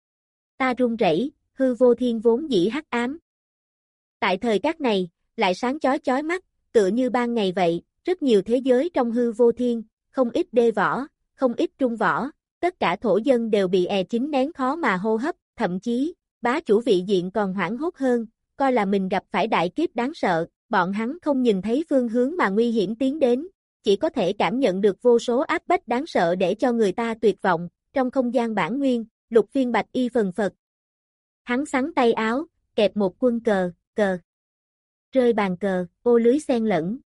ta run rẩy, hư vô thiên vốn dĩ hắc ám. Tại thời các này, lại sáng chói chói mắt, tựa như ban ngày vậy, rất nhiều thế giới trong hư vô thiên, không ít đê võ, không ít trung võ, tất cả thổ dân đều bị è chính nén khó mà hô hấp, thậm chí, bá chủ vị diện còn hoảng hốt hơn, coi là mình gặp phải đại kiếp đáng sợ, bọn hắn không nhìn thấy phương hướng mà nguy hiểm tiến đến, chỉ có thể cảm nhận được vô số áp bách đáng sợ để cho người ta tuyệt vọng, trong không gian bản nguyên, Lục Phiên bạch y phần phật. Hắn xắn tay áo, kẹp một quân cờ, cờ. Rơi bàn cờ, ô lưới xen lẫn.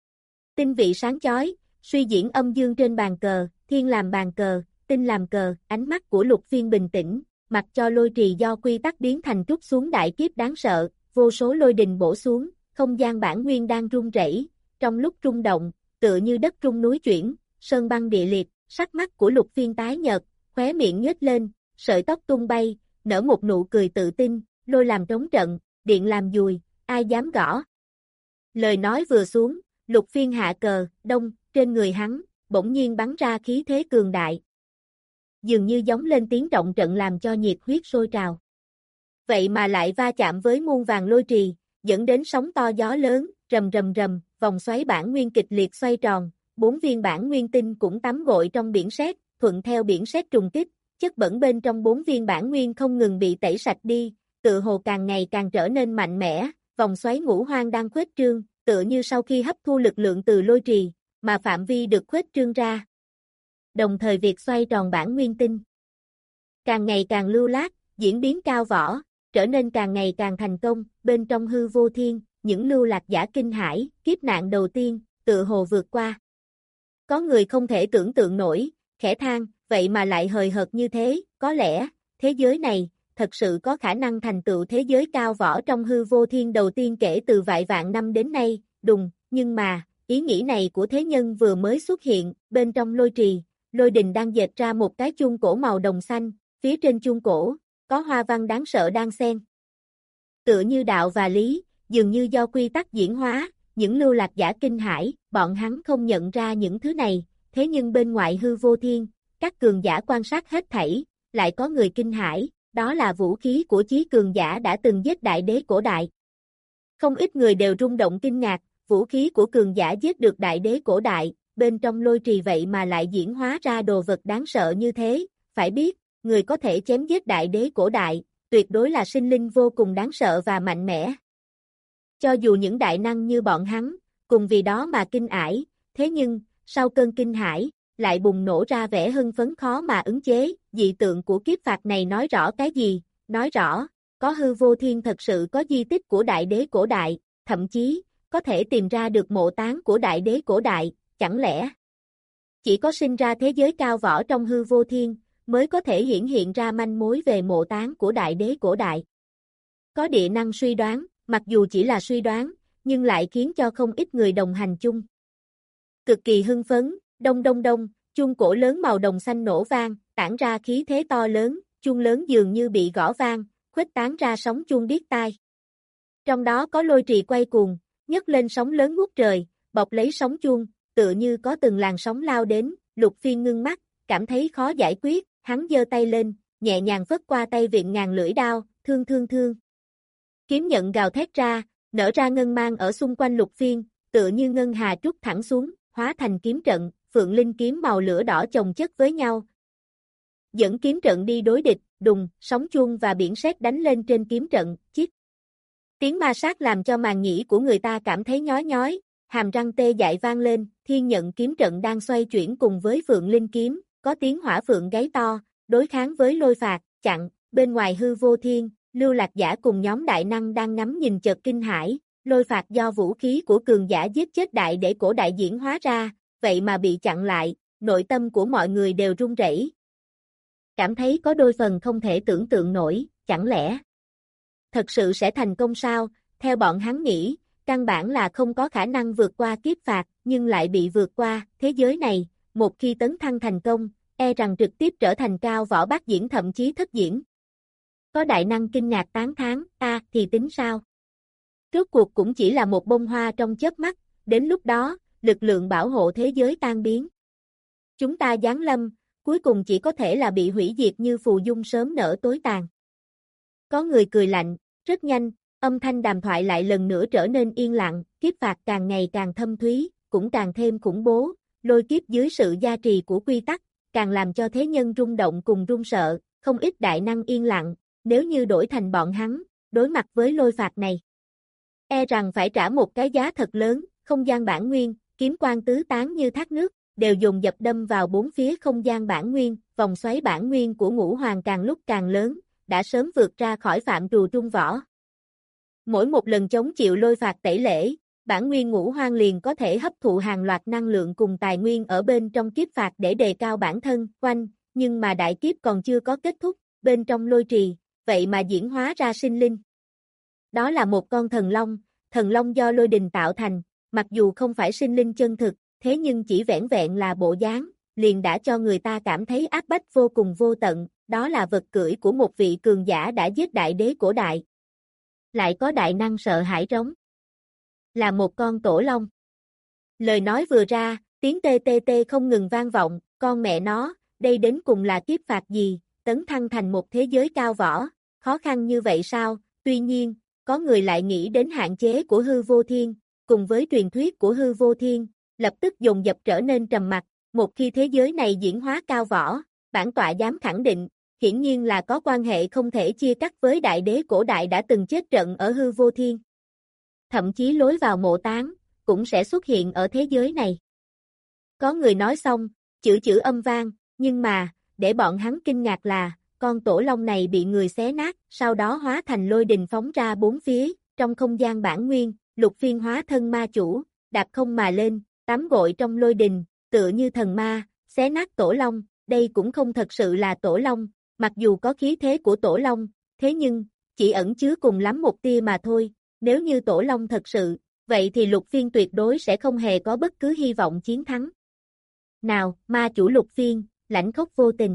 Tinh vị sáng chói, suy diễn âm dương trên bàn cờ, thiên làm bàn cờ, tinh làm cờ, ánh mắt của Lục Phiên bình tĩnh, mặc cho lôi trì do quy tắc biến thành trút xuống đại kiếp đáng sợ, vô số lôi đình bổ xuống, không gian bản nguyên đang rung rẩy, trong lúc rung động, tựa như đất rung núi chuyển, sơn băng địa liệt, sắc mắt của Lục Phiên tái nhợt, khóe miệng nhếch lên, sợi tóc tung bay, nở một nụ cười tự tin, lôi làm trống trận, điện làm dùi, ai dám gõ. Lời nói vừa xuống, Lục Phiên hạ cờ, đông, trên người hắn, bỗng nhiên bắn ra khí thế cường đại. Dường như giống lên tiếng trọng trận làm cho nhiệt huyết sôi trào. Vậy mà lại va chạm với muôn vàng lôi trì, dẫn đến sóng to gió lớn, rầm rầm rầm, vòng xoáy bản nguyên kịch liệt xoay tròn, bốn viên bản nguyên tinh cũng tắm gội trong biển sét, thuận theo biển sét trùng kích, chất bẩn bên trong bốn viên bản nguyên không ngừng bị tẩy sạch đi, tự hồ càng ngày càng trở nên mạnh mẽ, vòng xoáy ngũ hoang đang khuếch trương, tựa như sau khi hấp thu lực lượng từ lôi trì, mà phạm vi được khuếch trương ra. Đồng thời việc xoay tròn bản nguyên tinh càng ngày càng lưu lát, diễn biến cao võ, trở nên càng ngày càng thành công, bên trong hư vô thiên, những lưu lạc giả kinh hãi, kiếp nạn đầu tiên, tự hồ vượt qua. Có người không thể tưởng tượng nổi, khẽ than, vậy mà lại hời hợt như thế, có lẽ, thế giới này, thật sự có khả năng thành tựu thế giới cao võ trong hư vô thiên đầu tiên kể từ vài vạn năm đến nay, đùng, nhưng mà, ý nghĩ này của thế nhân vừa mới xuất hiện, bên trong lôi trì, lôi đình đang dệt ra một cái chuông cổ màu đồng xanh, phía trên chuông cổ, có hoa văn đáng sợ đang xen. Tựa như đạo và lý, dường như do quy tắc diễn hóa, những lưu lạc giả kinh hãi, bọn hắn không nhận ra những thứ này, thế nhưng bên ngoài hư vô thiên, các cường giả quan sát hết thảy, lại có người kinh hãi, đó là vũ khí của chí cường giả đã từng giết đại đế cổ đại. Không ít người đều rung động kinh ngạc, vũ khí của cường giả giết được đại đế cổ đại, bên trong lôi trì vậy mà lại diễn hóa ra đồ vật đáng sợ như thế, phải biết, người có thể chém giết đại đế cổ đại, tuyệt đối là sinh linh vô cùng đáng sợ và mạnh mẽ. Cho dù những đại năng như bọn hắn, cùng vì đó mà kinh ải, thế nhưng, sau cơn kinh hãi, lại bùng nổ ra vẻ hưng phấn khó mà ứng chế, dị tượng của kiếp phạt này nói rõ cái gì, nói rõ, có hư vô thiên thật sự có di tích của đại đế cổ đại, thậm chí, có thể tìm ra được mộ táng của đại đế cổ đại, chẳng lẽ chỉ có sinh ra thế giới cao võ trong hư vô thiên, mới có thể hiển hiện ra manh mối về mộ táng của đại đế cổ đại. Có địa năng suy đoán, mặc dù chỉ là suy đoán, nhưng lại khiến cho không ít người đồng hành chung. Cực kỳ hưng phấn, đông đông đông, chuông cổ lớn màu đồng xanh nổ vang, tản ra khí thế to lớn, chuông lớn dường như bị gõ vang, khuếch tán ra sóng chuông điếc tai. Trong đó có lôi trì quay cuồng, nhấc lên sóng lớn ngút trời, bọc lấy sóng chuông, tựa như có từng làn sóng lao đến, Lục Phiên ngưng mắt, cảm thấy khó giải quyết, hắn giơ tay lên, nhẹ nhàng phất qua tay viện ngàn lưỡi đao, thương thương thương. Kiếm nhận gào thét ra, nở ra ngân mang ở xung quanh Lục Phiên, tựa như ngân hà trút thẳng xuống, hóa thành kiếm trận, phượng linh kiếm màu lửa đỏ chồng chất với nhau. Dẫn kiếm trận đi đối địch, đùng, sóng chuông và biển sét đánh lên trên kiếm trận, chít. Tiếng ma sát làm cho màng nhĩ của người ta cảm thấy nhói nhói, hàm răng tê dại vang lên, thiên nhận kiếm trận đang xoay chuyển cùng với phượng linh kiếm, có tiếng hỏa phượng gáy to, đối kháng với lôi phạt, chặn, bên ngoài hư vô thiên, lưu lạc giả cùng nhóm đại năng đang ngắm nhìn chợt kinh hãi, lôi phạt do vũ khí của cường giả giết chết đại để cổ đại diễn hóa ra, vậy mà bị chặn lại, nội tâm của mọi người đều run rẩy. Cảm thấy có đôi phần không thể tưởng tượng nổi, chẳng lẽ thật sự sẽ thành công sao? Theo bọn hắn nghĩ, căn bản là không có khả năng vượt qua kiếp phạt, nhưng lại bị vượt qua, thế giới này, một khi tấn thăng thành công, e rằng trực tiếp trở thành cao võ bát diễn thậm chí thất diễn. Có đại năng kinh ngạc tán thán, a thì tính sao? Rốt cuộc cũng chỉ là một bông hoa trong chớp mắt, đến lúc đó, lực lượng bảo hộ thế giới tan biến. Chúng ta giáng lâm, cuối cùng chỉ có thể là bị hủy diệt như phù dung sớm nở tối tàn. Có người cười lạnh, rất nhanh, âm thanh đàm thoại lại lần nữa trở nên yên lặng, kiếp phạt càng ngày càng thâm thúy, cũng càng thêm khủng bố, lôi kiếp dưới sự gia trì của quy tắc, càng làm cho thế nhân rung động cùng run sợ, không ít đại năng yên lặng, nếu như đổi thành bọn hắn, đối mặt với lôi phạt này. E rằng phải trả một cái giá thật lớn, không gian bản nguyên, kiếm quang tứ tán như thác nước, đều dùng dập đâm vào bốn phía không gian bản nguyên, vòng xoáy bản nguyên của ngũ hoàng càng lúc càng lớn, đã sớm vượt ra khỏi phạm trù trung võ. Mỗi một lần chống chịu lôi phạt tẩy lễ, bản nguyên ngũ hoang liền có thể hấp thụ hàng loạt năng lượng cùng tài nguyên ở bên trong kiếp phạt để đề cao bản thân, quanh, nhưng mà đại kiếp còn chưa có kết thúc, bên trong lôi trì, vậy mà diễn hóa ra sinh linh. Đó là một con thần long, thần long do lôi đình tạo thành, mặc dù không phải sinh linh chân thực, thế nhưng chỉ vẻn vẹn là bộ dáng, liền đã cho người ta cảm thấy áp bách vô cùng vô tận, đó là vật cưỡi của một vị cường giả đã giết đại đế cổ đại. Lại có đại năng sợ hãi trống. Là một con tổ long. Lời nói vừa ra, tiếng tê tê tê không ngừng vang vọng, con mẹ nó, đây đến cùng là kiếp phạt gì, tấn thăng thành một thế giới cao võ, khó khăn như vậy sao? Tuy nhiên, có người lại nghĩ đến hạn chế của hư vô thiên, cùng với truyền thuyết của hư vô thiên, lập tức dồn dập trở nên trầm mặc, một khi thế giới này diễn hóa cao võ, bản tọa dám khẳng định, hiển nhiên là có quan hệ không thể chia cắt với đại đế cổ đại đã từng chết trận ở hư vô thiên. Thậm chí lối vào mộ táng, cũng sẽ xuất hiện ở thế giới này. Có người nói xong, chữ chữ âm vang, nhưng mà, để bọn hắn kinh ngạc là, con tổ long này bị người xé nát, sau đó hóa thành lôi đình phóng ra bốn phía, trong không gian bản nguyên, Lục Phiên hóa thân ma chủ, đạp không mà lên, tắm gội trong lôi đình, tựa như thần ma, xé nát tổ long, đây cũng không thật sự là tổ long, mặc dù có khí thế của tổ long, thế nhưng, chỉ ẩn chứa cùng lắm một tia mà thôi, nếu như tổ long thật sự, vậy thì Lục Phiên tuyệt đối sẽ không hề có bất cứ hy vọng chiến thắng. Nào, ma chủ lục phiên, lãnh khốc vô tình.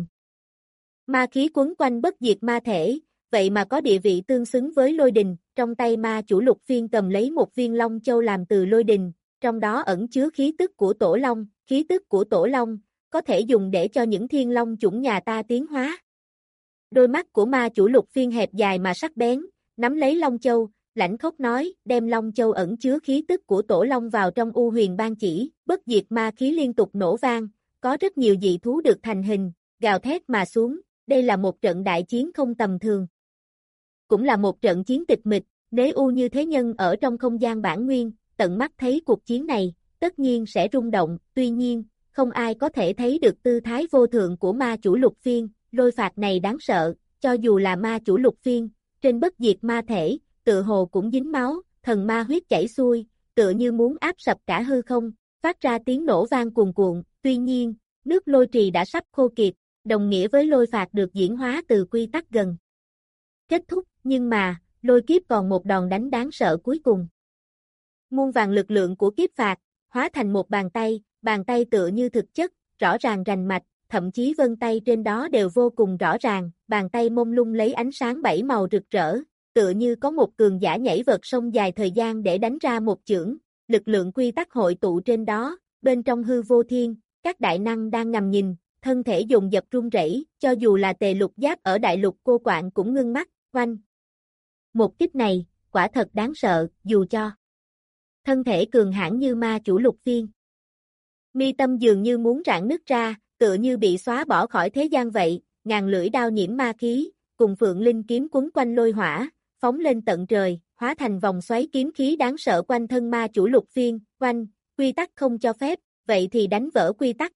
Ma khí quấn quanh bất diệt ma thể, vậy mà có địa vị tương xứng với lôi đình, trong tay ma chủ lục phiên cầm lấy một viên long châu làm từ lôi đình, trong đó ẩn chứa khí tức của tổ long, khí tức của tổ long, có thể dùng để cho những thiên long chủng nhà ta tiến hóa. Đôi mắt của ma chủ lục phiên hẹp dài mà sắc bén, nắm lấy long châu, lãnh khốc nói, đem long châu ẩn chứa khí tức của tổ long vào trong u huyền ban chỉ, bất diệt ma khí liên tục nổ vang, có rất nhiều dị thú được thành hình, gào thét mà xuống, đây là một trận đại chiến không tầm thường. Cũng là một trận chiến tịch mịch, nếu u như thế nhân ở trong không gian bản nguyên, tận mắt thấy cuộc chiến này, tất nhiên sẽ rung động, tuy nhiên, không ai có thể thấy được tư thái vô thượng của ma chủ lục phiên, lôi phạt này đáng sợ, cho dù là ma chủ lục phiên, trên bất diệt ma thể, tựa hồ cũng dính máu, thần ma huyết chảy xuôi, tựa như muốn áp sập cả hư không, phát ra tiếng nổ vang cuồn cuộn, tuy nhiên, nước lôi trì đã sắp khô kiệt, đồng nghĩa với lôi phạt được diễn hóa từ quy tắc gần kết thúc, nhưng mà, lôi kiếp còn một đòn đánh đáng sợ cuối cùng. Muôn vàng lực lượng của kiếp phạt, hóa thành một bàn tay, bàn tay tựa như thực chất, rõ ràng rành mạch, thậm chí vân tay trên đó đều vô cùng rõ ràng, bàn tay mông lung lấy ánh sáng bảy màu rực rỡ, tựa như có một cường giả nhảy vượt sông dài thời gian để đánh ra một chưởng, lực lượng quy tắc hội tụ trên đó, bên trong hư vô thiên, các đại năng đang ngầm nhìn, thân thể dồn dập run rẩy, cho dù là Tề Lục Giáp ở đại lục cô quạng cũng ngưng mắt, oanh. Một kích này, quả thật đáng sợ, dù cho thân thể cường hãn như ma chủ lục phiên. Mi tâm dường như muốn rạn nứt ra, tựa như bị xóa bỏ khỏi thế gian vậy, ngàn lưỡi đao nhiễm ma khí, cùng phượng linh kiếm quấn quanh lôi hỏa, phóng lên tận trời, hóa thành vòng xoáy kiếm khí đáng sợ quanh thân ma chủ lục phiên, oanh, quy tắc không cho phép, vậy thì đánh vỡ quy tắc.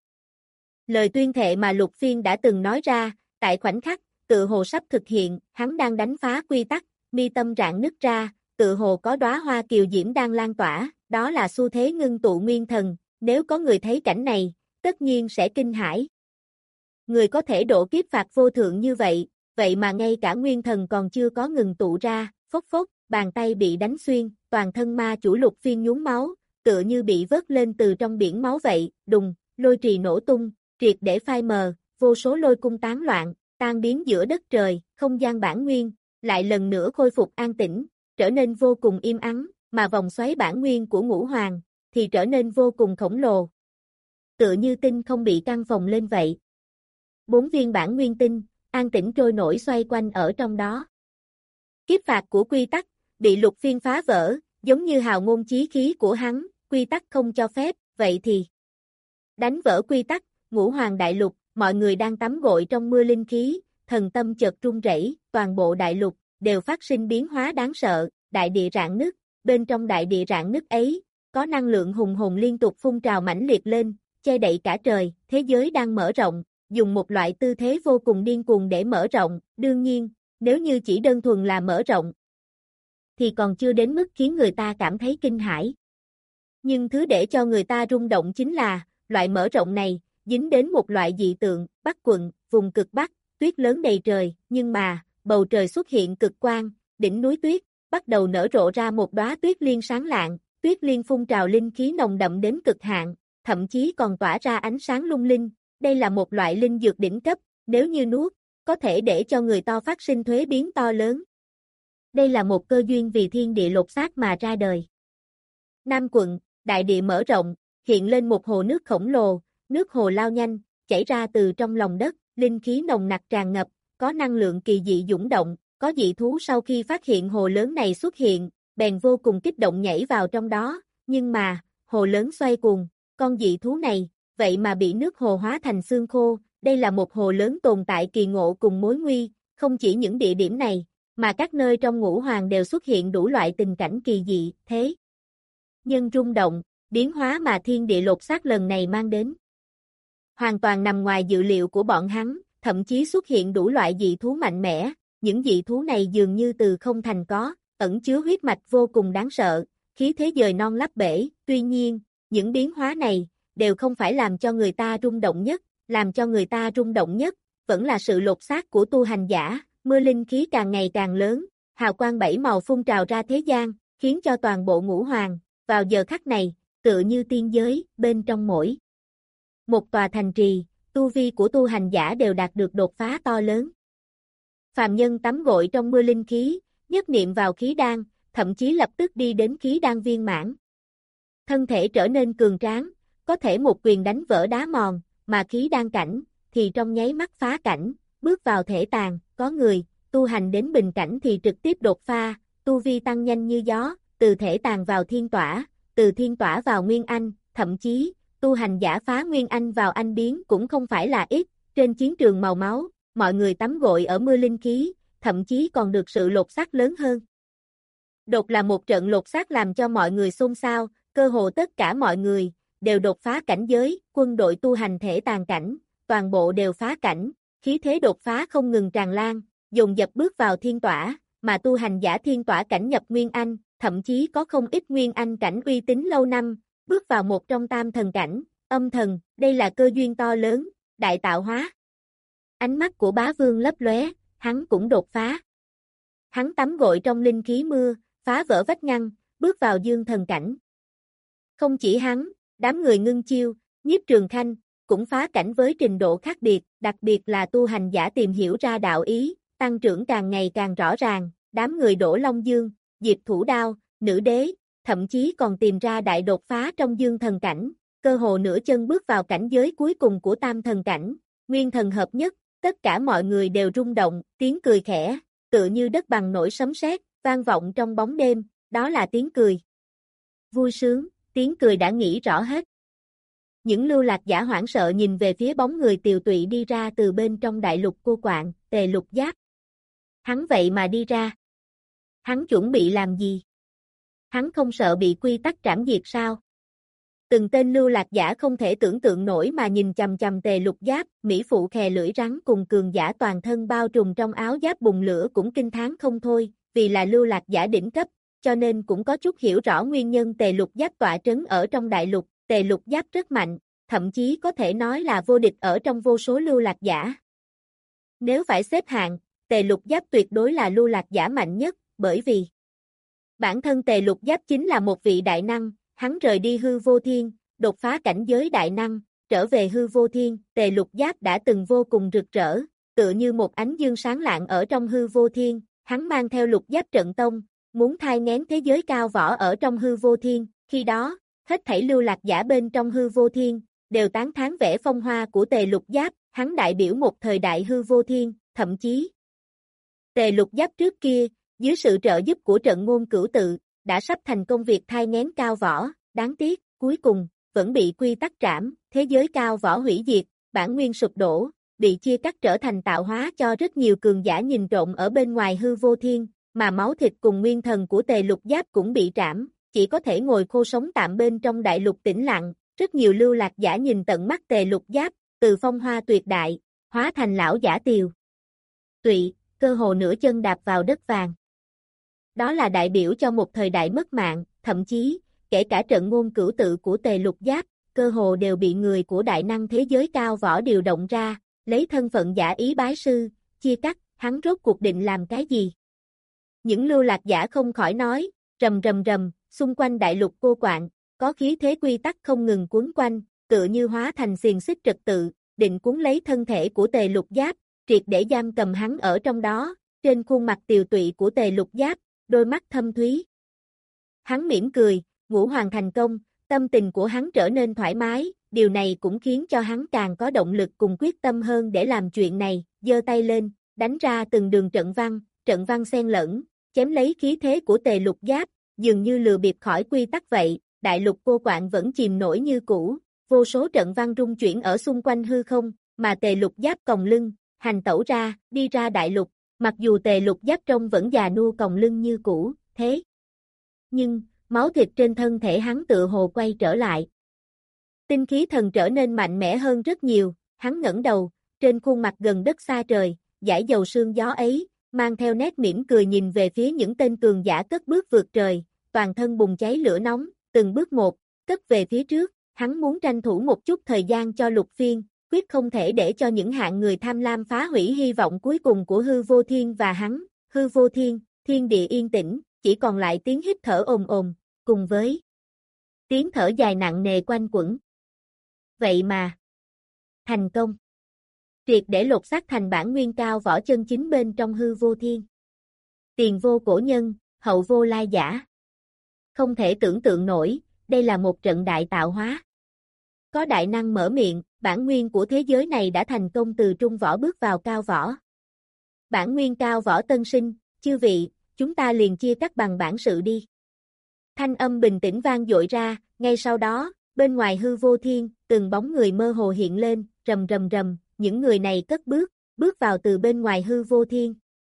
Lời tuyên thệ mà lục phiên đã từng nói ra, tại khoảnh khắc, tự hồ sắp thực hiện, hắn đang đánh phá quy tắc, mi tâm rạn nứt ra, tự hồ có đóa hoa kiều diễm đang lan tỏa, đó là xu thế ngưng tụ nguyên thần, nếu có người thấy cảnh này, tất nhiên sẽ kinh hãi. Người có thể độ kiếp phạt vô thượng như vậy, vậy mà ngay cả nguyên thần còn chưa có ngừng tụ ra, phốc phốc, bàn tay bị đánh xuyên, toàn thân ma chủ lục phiên nhuốm máu, tựa như bị vớt lên từ trong biển máu vậy, đùng, lôi trì nổ tung, triệt để phai mờ, vô số lôi cung tán loạn, tan biến giữa đất trời, không gian bản nguyên, lại lần nữa khôi phục an tĩnh, trở nên vô cùng im ắng, mà vòng xoáy bản nguyên của ngũ hoàng, thì trở nên vô cùng khổng lồ. Tựa như tinh không bị căng phồng lên vậy. Bốn viên bản nguyên tinh, an tĩnh trôi nổi xoay quanh ở trong đó. Kiếp phạt của quy tắc, bị lục phiên phá vỡ, giống như hào ngôn chí khí của hắn, quy tắc không cho phép, vậy thì đánh vỡ quy tắc, ngũ hoàng đại lục, mọi người đang tắm gội trong mưa linh khí, thần tâm chợt run rẩy, toàn bộ đại lục đều phát sinh biến hóa đáng sợ, đại địa rạn nứt, bên trong đại địa rạn nứt ấy, có năng lượng hùng hồn liên tục phun trào mãnh liệt lên, che đậy cả trời, thế giới đang mở rộng, dùng một loại tư thế vô cùng điên cuồng để mở rộng, đương nhiên, nếu như chỉ đơn thuần là mở rộng, thì còn chưa đến mức khiến người ta cảm thấy kinh hãi. Nhưng thứ để cho người ta rung động chính là, loại mở rộng này, dính đến một loại dị tượng, Bắc quận, vùng cực Bắc, tuyết lớn đầy trời, nhưng mà, bầu trời xuất hiện cực quang, đỉnh núi tuyết, bắt đầu nở rộ ra một đóa tuyết liên sáng lạng, tuyết liên phun trào linh khí nồng đậm đến cực hạn, thậm chí còn tỏa ra ánh sáng lung linh, đây là một loại linh dược đỉnh cấp, nếu như nuốt, có thể để cho người to phát sinh thuế biến to lớn. Đây là một cơ duyên vì thiên địa lột xác mà ra đời. Nam quận, đại địa mở rộng, hiện lên một hồ nước khổng lồ, nước hồ lao nhanh, chảy ra từ trong lòng đất, linh khí nồng nặc tràn ngập, có năng lượng kỳ dị dũng động, có dị thú sau khi phát hiện hồ lớn này xuất hiện, bèn vô cùng kích động nhảy vào trong đó, nhưng mà, hồ lớn xoay cuồng, con dị thú này, vậy mà bị nước hồ hóa thành xương khô, đây là một hồ lớn tồn tại kỳ ngộ cùng mối nguy, không chỉ những địa điểm này, mà các nơi trong ngũ hoàng đều xuất hiện đủ loại tình cảnh kỳ dị, thế. Nhưng rung động, biến hóa mà thiên địa lột xác lần này mang đến, hoàn toàn nằm ngoài dự liệu của bọn hắn, thậm chí xuất hiện đủ loại dị thú mạnh mẽ, những dị thú này dường như từ không thành có, ẩn chứa huyết mạch vô cùng đáng sợ, khí thế dời non lấp bể, tuy nhiên, những biến hóa này, đều không phải làm cho người ta rung động nhất, làm cho người ta rung động nhất, vẫn là sự lột xác của tu hành giả, mưa linh khí càng ngày càng lớn, hào quang bảy màu phun trào ra thế gian, khiến cho toàn bộ ngũ hoàng, vào giờ khắc này, tựa như tiên giới, bên trong mỗi một tòa thành trì, tu vi của tu hành giả đều đạt được đột phá to lớn. Phàm nhân tắm gội trong mưa linh khí, nhất niệm vào khí đan, thậm chí lập tức đi đến khí đan viên mãn. Thân thể trở nên cường tráng, có thể một quyền đánh vỡ đá mòn, mà khí đan cảnh, thì trong nháy mắt phá cảnh, bước vào thể tàng, có người, tu hành đến bình cảnh thì trực tiếp đột phá, tu vi tăng nhanh như gió, từ thể tàng vào thiên tỏa, từ thiên tỏa vào nguyên anh, thậm chí, tu hành giả phá nguyên anh vào anh biến cũng không phải là ít, trên chiến trường màu máu, mọi người tắm gội ở mưa linh khí, thậm chí còn được sự lột xác lớn hơn. Đột là một trận lột xác làm cho mọi người xôn xao, cơ hồ tất cả mọi người, đều đột phá cảnh giới, quân đội tu hành thể tàng cảnh, toàn bộ đều phá cảnh, khí thế đột phá không ngừng tràn lan, dồn dập bước vào thiên tỏa, mà tu hành giả thiên tỏa cảnh nhập nguyên anh, thậm chí có không ít nguyên anh cảnh uy tín lâu năm, bước vào một trong tam thần cảnh, âm thần, đây là cơ duyên to lớn, đại tạo hóa. Ánh mắt của bá vương lấp lóe, hắn cũng đột phá. Hắn tắm gội trong linh khí mưa, phá vỡ vách ngăn, bước vào dương thần cảnh. Không chỉ hắn, đám người ngưng chiêu, nhiếp trường khanh, cũng phá cảnh với trình độ khác biệt, đặc biệt là tu hành giả tìm hiểu ra đạo ý, tăng trưởng càng ngày càng rõ ràng, đám người Đỗ Long Dương, Diệp Thủ Đao, Nữ Đế, thậm chí còn tìm ra đại đột phá trong dương thần cảnh, cơ hồ nửa chân bước vào cảnh giới cuối cùng của tam thần cảnh, nguyên thần hợp nhất, tất cả mọi người đều rung động, tiếng cười khẽ, tựa như đất bằng nổi sấm sét, vang vọng trong bóng đêm, đó là tiếng cười. Vui sướng, tiếng cười đã nghĩ rõ hết. Những lưu lạc giả hoảng sợ nhìn về phía bóng người tiều tụy đi ra từ bên trong đại lục cô quạng, Tề Lục Giáp. Hắn vậy mà đi ra. Hắn chuẩn bị làm gì? Hắn không sợ bị quy tắc trảm diệt sao? Từng tên lưu lạc giả không thể tưởng tượng nổi mà nhìn chằm chằm Tề Lục Giáp, mỹ phụ khè lưỡi rắn cùng cường giả toàn thân bao trùm trong áo giáp bùng lửa cũng kinh thán không thôi, vì là lưu lạc giả đỉnh cấp, cho nên cũng có chút hiểu rõ nguyên nhân Tề Lục Giáp tọa trấn ở trong đại lục, Tề Lục Giáp rất mạnh, thậm chí có thể nói là vô địch ở trong vô số lưu lạc giả. Nếu phải xếp hạng, Tề Lục Giáp tuyệt đối là lưu lạc giả mạnh nhất, bởi vì bản thân Tề Lục Giáp chính là một vị đại năng, hắn rời đi hư vô thiên, đột phá cảnh giới đại năng, trở về hư vô thiên, Tề Lục Giáp đã từng vô cùng rực rỡ, tựa như một ánh dương sáng lạng ở trong hư vô thiên, hắn mang theo Lục Giáp trận tông, muốn thai nghén thế giới cao võ ở trong hư vô thiên, khi đó, hết thảy lưu lạc giả bên trong hư vô thiên, đều tán thán vẻ phong hoa của Tề Lục Giáp, hắn đại biểu một thời đại hư vô thiên, thậm chí Tề Lục Giáp trước kia, dưới sự trợ giúp của trận ngôn cửu tự, đã sắp thành công việc thai nghén cao võ, đáng tiếc, cuối cùng, vẫn bị quy tắc trảm, thế giới cao võ hủy diệt, bản nguyên sụp đổ, bị chia cắt trở thành tạo hóa cho rất nhiều cường giả nhìn trộm ở bên ngoài hư vô thiên, mà máu thịt cùng nguyên thần của Tề Lục Giáp cũng bị trảm, chỉ có thể ngồi khô sống tạm bên trong đại lục tĩnh lặng, rất nhiều lưu lạc giả nhìn tận mắt Tề Lục Giáp, từ phong hoa tuyệt đại, hóa thành lão giả tiều tụy, cơ hồ nửa chân đạp vào đất vàng. Đó là đại biểu cho một thời đại mất mạng, thậm chí, kể cả trận ngôn cửu tự của Tề Lục Giáp, cơ hồ đều bị người của đại năng thế giới cao võ điều động ra, lấy thân phận giả ý bái sư, chia cắt, hắn rốt cuộc định làm cái gì? Những lưu lạc giả không khỏi nói, rầm rầm rầm, xung quanh đại lục cô quạng, có khí thế quy tắc không ngừng cuốn quanh, tựa như hóa thành xiềng xích trật tự, định cuốn lấy thân thể của Tề Lục Giáp, triệt để giam cầm hắn ở trong đó, trên khuôn mặt tiều tụy của Tề Lục Giáp, đôi mắt thâm thúy. Hắn mỉm cười, ngũ hoàng thành công, tâm tình của hắn trở nên thoải mái, điều này cũng khiến cho hắn càng có động lực cùng quyết tâm hơn để làm chuyện này, giơ tay lên, đánh ra từng đường trận văn, trận văn xen lẫn, chém lấy khí thế của Tề Lục Giáp, dường như lừa bịp khỏi quy tắc vậy, đại lục cô quạng vẫn chìm nổi như cũ, vô số trận văn rung chuyển ở xung quanh hư không, mà Tề Lục Giáp còng lưng, hành tẩu ra, đi ra đại lục, mặc dù Tề Lục Giáp trông vẫn già nua còng lưng như cũ, thế nhưng, máu thịt trên thân thể hắn tựa hồ quay trở lại. Tinh khí thần trở nên mạnh mẽ hơn rất nhiều, hắn ngẩng đầu, trên khuôn mặt gần đất xa trời, dải dầu sương gió ấy, mang theo nét mỉm cười nhìn về phía những tên cường giả cất bước vượt trời, toàn thân bùng cháy lửa nóng, từng bước một, cất về phía trước, hắn muốn tranh thủ một chút thời gian cho Lục Phiên, quyết không thể để cho những hạng người tham lam phá hủy hy vọng cuối cùng của hư vô thiên và hắn, hư vô thiên, thiên địa yên tĩnh, chỉ còn lại tiếng hít thở ồn ồn, cùng với tiếng thở dài nặng nề quanh quẩn. Vậy mà, Thành công. Triệt để lột xác thành bản nguyên cao võ chân chính bên trong hư vô thiên. Tiền vô cổ nhân, hậu vô lai giả. Không thể tưởng tượng nổi, đây là một trận đại tạo hóa. Có đại năng mở miệng, bản nguyên của thế giới này đã thành công từ trung võ bước vào cao võ. Bản nguyên cao võ tân sinh, chư vị, chúng ta liền chia cắt bằng bản sự đi. Thanh âm bình tĩnh vang dội ra, ngay sau đó, bên ngoài hư vô thiên, từng bóng người mơ hồ hiện lên, rầm rầm rầm, những người này cất bước, bước vào từ bên ngoài hư vô thiên.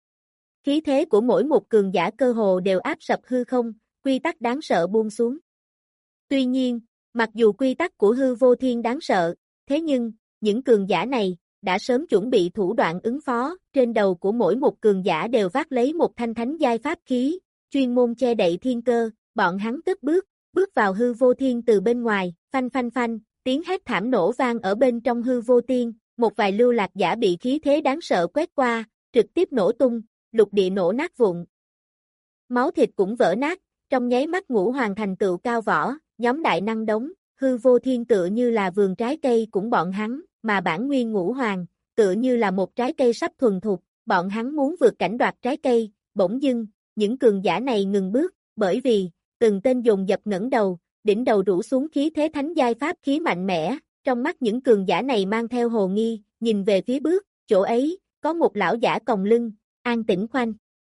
Khí thế của mỗi một cường giả cơ hồ đều áp sập hư không, quy tắc đáng sợ buông xuống. Tuy nhiên, mặc dù quy tắc của hư vô thiên đáng sợ, thế nhưng, những cường giả này, đã sớm chuẩn bị thủ đoạn ứng phó, trên đầu của mỗi một cường giả đều vác lấy một thanh thánh giai pháp khí, chuyên môn che đậy thiên cơ, bọn hắn cất bước, bước vào hư vô thiên từ bên ngoài, phanh phanh phanh, tiếng hét thảm nổ vang ở bên trong hư vô thiên, một vài lưu lạc giả bị khí thế đáng sợ quét qua, trực tiếp nổ tung, lục địa nổ nát vụn. Máu thịt cũng vỡ nát, trong nháy mắt ngũ hoàng thành tựu cao võ, nhóm đại năng đống, hư vô thiên tựa như là vườn trái cây cũng bọn hắn, mà bản nguyên ngũ hoàng, tựa như là một trái cây sắp thuần thục, bọn hắn muốn vượt cảnh đoạt trái cây, bỗng dưng, những cường giả này ngừng bước, bởi vì, từng tên dồn dập ngẩng đầu, đỉnh đầu rủ xuống khí thế thánh giai pháp khí mạnh mẽ, trong mắt những cường giả này mang theo hồ nghi, nhìn về phía bước, chỗ ấy, có một lão giả còng lưng, an tĩnh khoanh.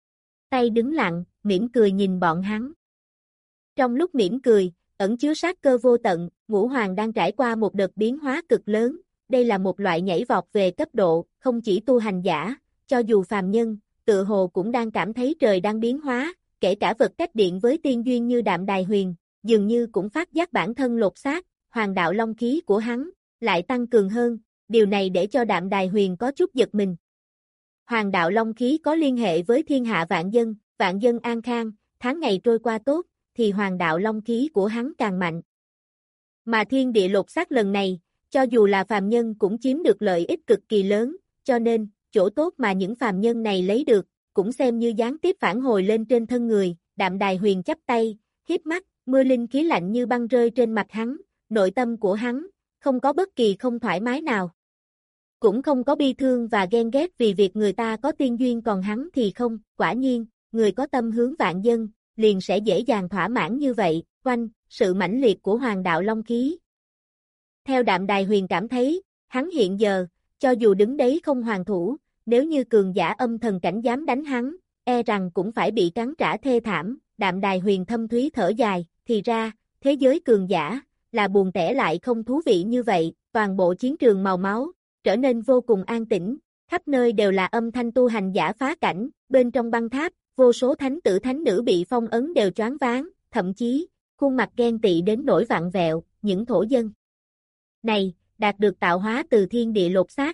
Tay đứng lặng, mỉm cười nhìn bọn hắn. Trong lúc mỉm cười, ẩn chứa sát cơ vô tận, ngũ hoàng đang trải qua một đợt biến hóa cực lớn, đây là một loại nhảy vọt về cấp độ, không chỉ tu hành giả, cho dù phàm nhân, tự hồ cũng đang cảm thấy trời đang biến hóa, kể cả vật cách điện với tiên duyên như Đạm Đài Huyền, dường như cũng phát giác bản thân lột xác, hoàng đạo long khí của hắn, lại tăng cường hơn, điều này để cho Đạm Đài Huyền có chút giật mình. Hoàng đạo long khí có liên hệ với thiên hạ vạn dân, vạn dân an khang, tháng ngày trôi qua tốt, thì hoàng đạo long khí của hắn càng mạnh. Mà thiên địa lột xác lần này, cho dù là phàm nhân cũng chiếm được lợi ích cực kỳ lớn, cho nên, chỗ tốt mà những phàm nhân này lấy được, cũng xem như gián tiếp phản hồi lên trên thân người, Đạm Đài Huyền chắp tay, hiếp mắt, mưa linh khí lạnh như băng rơi trên mặt hắn, nội tâm của hắn, không có bất kỳ không thoải mái nào. Cũng không có bi thương và ghen ghét vì việc người ta có tiên duyên còn hắn thì không, quả nhiên, người có tâm hướng vạn dân, liền sẽ dễ dàng thỏa mãn như vậy, quanh, sự mãnh liệt của hoàng đạo long khí. Theo Đạm Đài Huyền cảm thấy, hắn hiện giờ, cho dù đứng đấy không hoàn thủ, nếu như cường giả âm thần cảnh dám đánh hắn, e rằng cũng phải bị cắn trả thê thảm, Đạm Đài Huyền thâm thúy thở dài, thì ra, thế giới cường giả, là buồn tẻ lại không thú vị như vậy, toàn bộ chiến trường màu máu, trở nên vô cùng an tĩnh, khắp nơi đều là âm thanh tu hành giả phá cảnh, bên trong băng tháp, vô số thánh tử thánh nữ bị phong ấn đều choáng váng, thậm chí, khuôn mặt ghen tị đến nỗi vặn vẹo, những thổ dân này, đạt được tạo hóa từ thiên địa lột xác.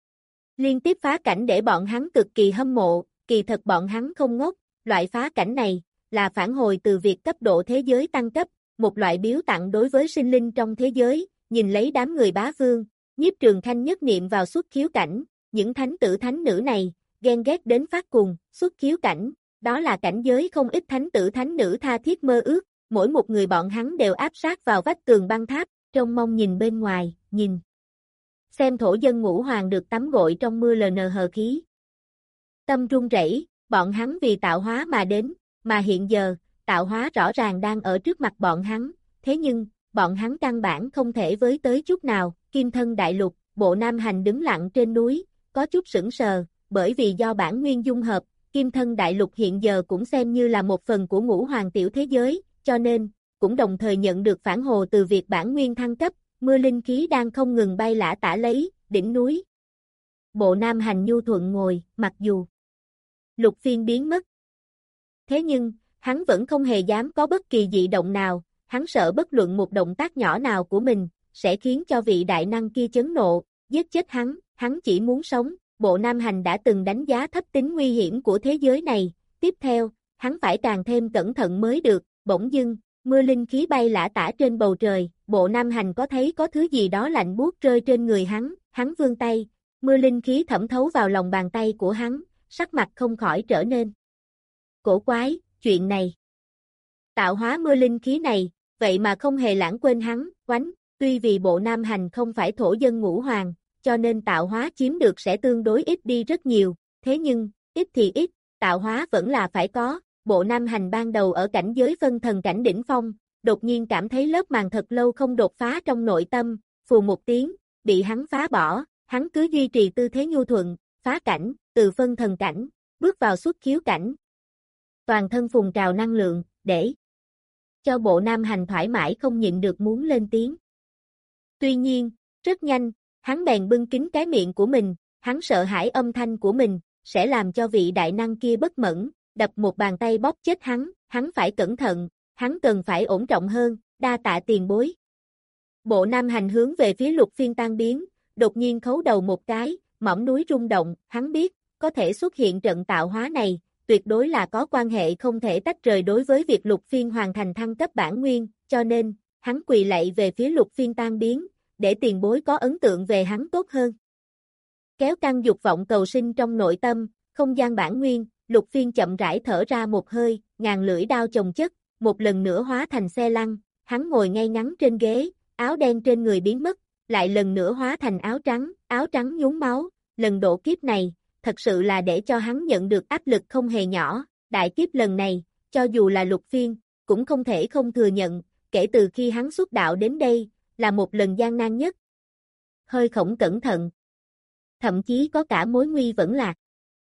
Liên tiếp phá cảnh để bọn hắn cực kỳ hâm mộ, kỳ thật bọn hắn không ngốc, loại phá cảnh này, là phản hồi từ việc cấp độ thế giới tăng cấp, một loại biếu tặng đối với sinh linh trong thế giới, nhìn lấy đám người bá vương, Nhiếp Trường Khanh nhất niệm vào xuất khiếu cảnh, những thánh tử thánh nữ này, ghen ghét đến phát cùng, xuất khiếu cảnh, đó là cảnh giới không ít thánh tử thánh nữ tha thiết mơ ước, mỗi một người bọn hắn đều áp sát vào vách tường băng tháp, trông mong nhìn bên ngoài, nhìn. Xem thổ dân ngũ hoàng được tắm gội trong mưa lờ nờ hờ khí. Tâm run rẩy, bọn hắn vì tạo hóa mà đến, mà hiện giờ, tạo hóa rõ ràng đang ở trước mặt bọn hắn, thế nhưng, bọn hắn căn bản không thể với tới chút nào, Kim Thân Đại Lục, Bộ Nam Hành đứng lặng trên núi, có chút sững sờ, bởi vì do bản nguyên dung hợp, Kim Thân Đại Lục hiện giờ cũng xem như là một phần của ngũ hoàng tiểu thế giới, cho nên, cũng đồng thời nhận được phản hồi từ việc bản nguyên thăng cấp, mưa linh khí đang không ngừng bay lả tả lấy, đỉnh núi. Bộ Nam Hành nhu thuận ngồi, mặc dù Lục Phiên biến mất. Thế nhưng, hắn vẫn không hề dám có bất kỳ dị động nào, hắn sợ bất luận một động tác nhỏ nào của mình, sẽ khiến cho vị đại năng kia chấn nộ, giết chết hắn, hắn chỉ muốn sống. Bộ Nam Hành đã từng đánh giá thấp tính nguy hiểm của thế giới này, tiếp theo, hắn phải càng thêm cẩn thận mới được, bỗng dưng, mưa linh khí bay lả tả trên bầu trời, Bộ Nam Hành có thấy có thứ gì đó lạnh buốt rơi trên người hắn, hắn vươn tay, mưa linh khí thẩm thấu vào lòng bàn tay của hắn, sắc mặt không khỏi trở nên cổ quái, chuyện này. Tạo hóa mưa linh khí này, vậy mà không hề lãng quên hắn, oánh, tuy vì Bộ Nam Hành không phải thổ dân ngũ hoàng, cho nên tạo hóa chiếm được sẽ tương đối ít đi rất nhiều, thế nhưng, ít thì ít, tạo hóa vẫn là phải có. Bộ Nam Hành ban đầu ở cảnh giới phân thần cảnh đỉnh phong, đột nhiên cảm thấy lớp màng thật lâu không đột phá trong nội tâm, phù một tiếng, bị hắn phá bỏ, hắn cứ duy trì tư thế nhu thuận, phá cảnh, từ phân thần cảnh, bước vào xuất khiếu cảnh. Toàn thân phùng trào năng lượng, để cho Bộ Nam Hành thoải mái không nhịn được muốn lên tiếng. Tuy nhiên, rất nhanh, hắn bèn bưng kín cái miệng của mình, hắn sợ hãi âm thanh của mình, sẽ làm cho vị đại năng kia bất mẫn, đập một bàn tay bóp chết hắn, hắn phải cẩn thận, hắn cần phải ổn trọng hơn, đa tạ tiền bối. Bộ Nam Hành hướng về phía Lục Phiên tan biến, đột nhiên khấu đầu một cái, mỏm núi rung động, hắn biết, có thể xuất hiện trận tạo hóa này, tuyệt đối là có quan hệ không thể tách rời đối với việc Lục Phiên hoàn thành thăng cấp bản nguyên, cho nên, hắn quỳ lạy về phía Lục Phiên tan biến, để tiền bối có ấn tượng về hắn tốt hơn. Kéo căng dục vọng cầu sinh trong nội tâm, không gian bản nguyên, Lục Phiên chậm rãi thở ra một hơi, ngàn lưỡi đao chồng chất, một lần nữa hóa thành xe lăn, hắn ngồi ngay ngắn trên ghế, áo đen trên người biến mất, lại lần nữa hóa thành áo trắng, áo trắng nhúng máu, lần độ kiếp này, thật sự là để cho hắn nhận được áp lực không hề nhỏ, đại kiếp lần này, cho dù là Lục Phiên, cũng không thể không thừa nhận, kể từ khi hắn xuất đạo đến đây, là một lần gian nan nhất. Hơi không cẩn thận, thậm chí có cả mối nguy vẫn lạc.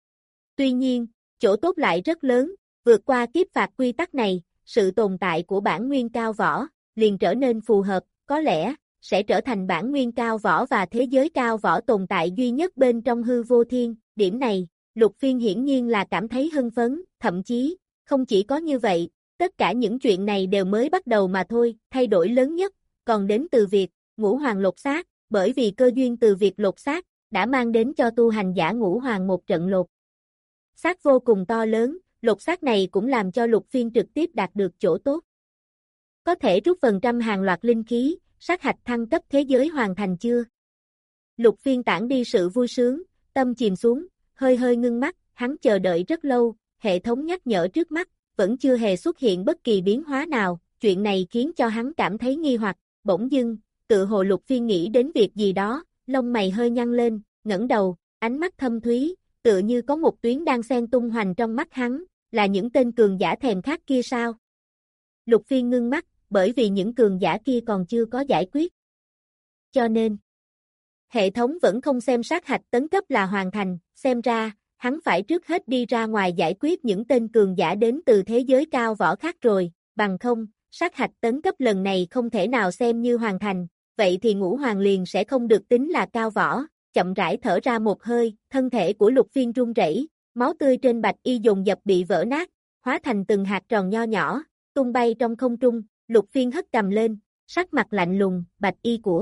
Tuy nhiên, chỗ tốt lại rất lớn, vượt qua kiếp phạt quy tắc này, sự tồn tại của bản nguyên cao võ, liền trở nên phù hợp, có lẽ, sẽ trở thành bản nguyên cao võ và thế giới cao võ tồn tại duy nhất bên trong hư vô thiên, điểm này, Lục Phiên hiển nhiên là cảm thấy hưng phấn, thậm chí, không chỉ có như vậy, tất cả những chuyện này đều mới bắt đầu mà thôi, thay đổi lớn nhất, còn đến từ việc, ngũ hoàng lột xác, bởi vì cơ duyên từ việc lột xác, đã mang đến cho tu hành giả ngũ hoàng một trận lột xác vô cùng to lớn, lột xác này cũng làm cho Lục Phiên trực tiếp đạt được chỗ tốt. Có thể rút phần trăm hàng loạt linh khí, sát hạch thăng cấp thế giới hoàn thành chưa? Lục Phiên tản đi sự vui sướng, tâm chìm xuống, hơi hơi ngưng mắt, hắn chờ đợi rất lâu, hệ thống nhắc nhở trước mắt, vẫn chưa hề xuất hiện bất kỳ biến hóa nào, chuyện này khiến cho hắn cảm thấy nghi hoặc, bỗng dưng, tự hồ Lục Phiên nghĩ đến việc gì đó, lông mày hơi nhăn lên, ngẩng đầu, ánh mắt thâm thúy, tựa như có một tuyến đang xen tung hoành trong mắt hắn, là những tên cường giả thèm khát kia sao? Lục Phiên ngưng mắt, bởi vì những cường giả kia còn chưa có giải quyết. Cho nên, hệ thống vẫn không xem sát hạch tấn cấp là hoàn thành, xem ra, hắn phải trước hết đi ra ngoài giải quyết những tên cường giả đến từ thế giới cao võ khác rồi, bằng không, sát hạch tấn cấp lần này không thể nào xem như hoàn thành, vậy thì ngũ hoàng liền sẽ không được tính là cao võ, chậm rãi thở ra một hơi, thân thể của Lục Phiên run rẩy, máu tươi trên bạch y dồn dập bị vỡ nát, hóa thành từng hạt tròn nho nhỏ, tung bay trong không trung, Lục Phiên hất cầm lên, sắc mặt lạnh lùng, bạch y của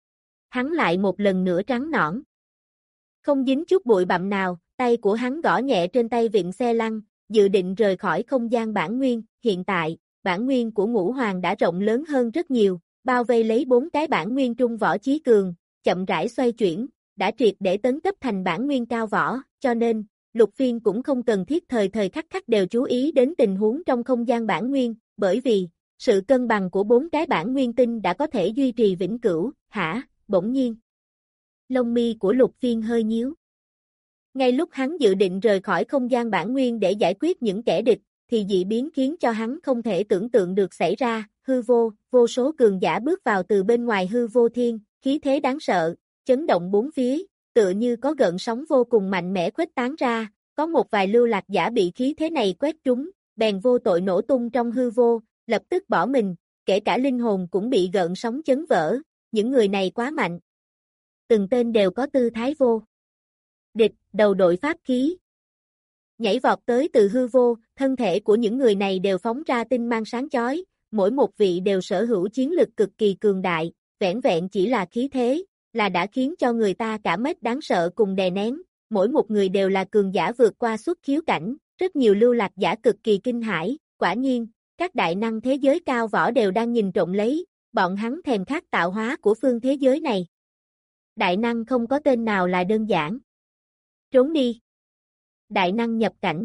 hắn lại một lần nữa trắng nõn. Không dính chút bụi bặm nào, tay của hắn gõ nhẹ trên tay vịn xe lăn, dự định rời khỏi không gian bản nguyên, hiện tại, bản nguyên của ngũ hoàng đã rộng lớn hơn rất nhiều, bao vây lấy bốn cái bản nguyên trung võ chí cường, chậm rãi xoay chuyển, đã triệt để tấn cấp thành bản nguyên cao võ, cho nên, Lục Phiên cũng không cần thiết thời thời khắc khắc đều chú ý đến tình huống trong không gian bản nguyên, bởi vì, sự cân bằng của bốn cái bản nguyên tinh đã có thể duy trì vĩnh cửu, hả, bỗng nhiên. Lông mi của Lục Phiên hơi nhíu. Ngay lúc hắn dự định rời khỏi không gian bản nguyên để giải quyết những kẻ địch, thì dị biến khiến cho hắn không thể tưởng tượng được xảy ra, hư vô, vô số cường giả bước vào từ bên ngoài hư vô thiên, khí thế đáng sợ, chấn động bốn phía, tựa như có gợn sóng vô cùng mạnh mẽ khuếch tán ra, có một vài lưu lạc giả bị khí thế này quét trúng, bèn vô tội nổ tung trong hư vô, lập tức bỏ mình, kể cả linh hồn cũng bị gợn sóng chấn vỡ, những người này quá mạnh. Từng tên đều có tư thái vô địch, đầu đội pháp khí. Nhảy vọt tới từ hư vô, thân thể của những người này đều phóng ra tinh mang sáng chói, mỗi một vị đều sở hữu chiến lực cực kỳ cường đại, vẻn vẹn chỉ là khí thế, là đã khiến cho người ta cảm mết đáng sợ cùng đè nén, mỗi một người đều là cường giả vượt qua xuất khiếu cảnh, rất nhiều lưu lạc giả cực kỳ kinh hãi, quả nhiên, các đại năng thế giới cao võ đều đang nhìn trộm lấy, bọn hắn thèm khát tạo hóa của phương thế giới này. Đại năng không có tên nào là đơn giản. Trốn đi. Đại năng nhập cảnh.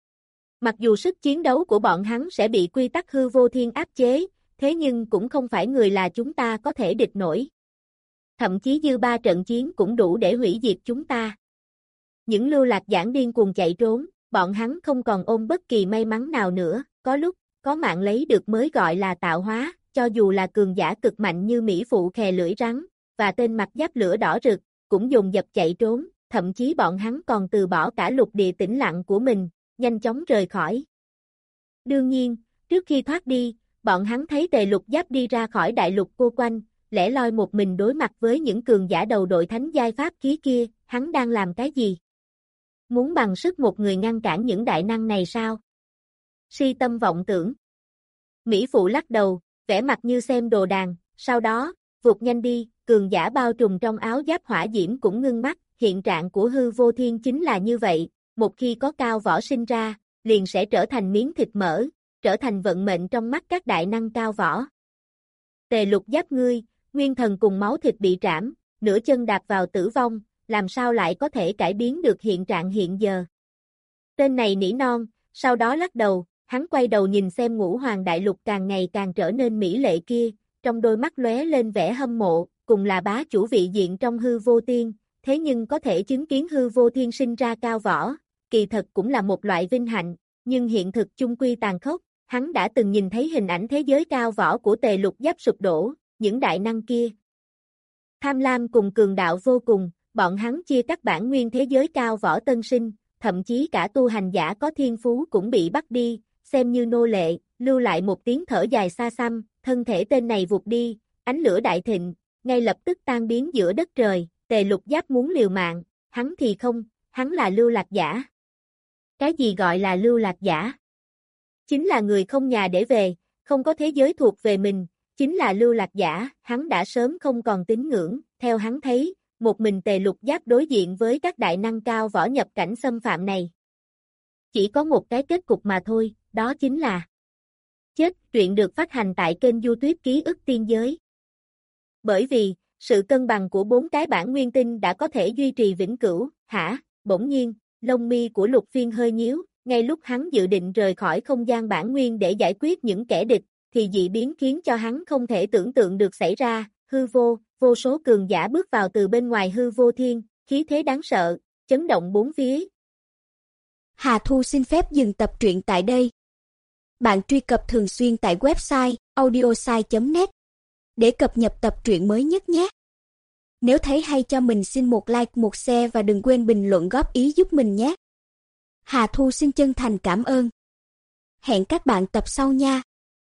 Mặc dù sức chiến đấu của bọn hắn sẽ bị quy tắc hư vô thiên áp chế, thế nhưng cũng không phải người là chúng ta có thể địch nổi. thậm chí dư ba trận chiến cũng đủ để hủy diệt chúng ta. Những lưu lạc giảng điên cuồng chạy trốn, bọn hắn không còn ôm bất kỳ may mắn nào nữa, có lúc, có mạng lấy được mới gọi là tạo hóa, cho dù là cường giả cực mạnh như Mỹ Phụ khè lưỡi rắn, và tên mặt giáp lửa đỏ rực, cũng dồn dập chạy trốn, thậm chí bọn hắn còn từ bỏ cả lục địa tĩnh lặng của mình, nhanh chóng rời khỏi. Đương nhiên, trước khi thoát đi, bọn hắn thấy Tề Lục Giáp đi ra khỏi đại lục cô quanh, lẻ loi một mình đối mặt với những cường giả đầu đội thánh giai pháp khí kia, hắn đang làm cái gì? Muốn bằng sức một người ngăn cản những đại năng này sao? Si tâm vọng tưởng. Mỹ Phụ lắc đầu, vẻ mặt như xem đồ đàn, sau đó, vụt nhanh đi, cường giả bao trùm trong áo giáp hỏa diễm cũng ngưng mắt, hiện trạng của hư vô thiên chính là như vậy, một khi có cao võ sinh ra, liền sẽ trở thành miếng thịt mỡ, trở thành vận mệnh trong mắt các đại năng cao võ. Tề Lục Giáp ngươi, nguyên thần cùng máu thịt bị trảm, nửa chân đạp vào tử vong, làm sao lại có thể cải biến được hiện trạng hiện giờ? Tên này nỉ non, sau đó lắc đầu, hắn quay đầu nhìn xem Ngũ Hoàng đại lục càng ngày càng trở nên mỹ lệ kia, trong đôi mắt lóe lên vẻ hâm mộ, cùng là bá chủ vị diện trong hư vô tiên, thế nhưng có thể chứng kiến hư vô thiên sinh ra cao võ, kỳ thật cũng là một loại vinh hạnh, nhưng hiện thực chung quy tàn khốc, hắn đã từng nhìn thấy hình ảnh thế giới cao võ của Tề Lục Giáp sụp đổ, những đại năng kia. Tham lam cùng cường đạo vô cùng, bọn hắn chia cắt bản nguyên thế giới cao võ tân sinh, thậm chí cả tu hành giả có thiên phú cũng bị bắt đi, xem như nô lệ, lưu lại một tiếng thở dài xa xăm, thân thể tên này vụt đi, ánh lửa đại thịnh, ngay lập tức tan biến giữa đất trời, Tề Lục Giáp muốn liều mạng, hắn thì không, hắn là lưu lạc giả. Cái gì gọi là lưu lạc giả? Chính là người không nhà để về, không có thế giới thuộc về mình, chính là lưu lạc giả, hắn đã sớm không còn tín ngưỡng, theo hắn thấy, một mình Tề Lục Giáp đối diện với các đại năng cao võ nhập cảnh xâm phạm này. Chỉ có một cái kết cục mà thôi, đó chính là chết. Truyện được phát hành tại kênh YouTube Ký ức Tiên Giới. Bởi vì, sự cân bằng của bốn cái bản nguyên tinh đã có thể duy trì vĩnh cửu, hả? Bỗng nhiên, lông mi của Lục Phiên hơi nhíu, ngay lúc hắn dự định rời khỏi không gian bản nguyên để giải quyết những kẻ địch, thì dị biến khiến cho hắn không thể tưởng tượng được xảy ra, hư vô, vô số cường giả bước vào từ bên ngoài hư vô thiên, khí thế đáng sợ, chấn động bốn phía. Hà Thu xin phép dừng tập truyện tại đây. Bạn truy cập thường xuyên tại website audiosai chấm net để cập nhật tập truyện mới nhất nhé. Nếu thấy hay cho mình xin một like, một share và đừng quên bình luận góp ý giúp mình nhé. Hà Thu xin chân thành cảm ơn. Hẹn các bạn tập sau nha.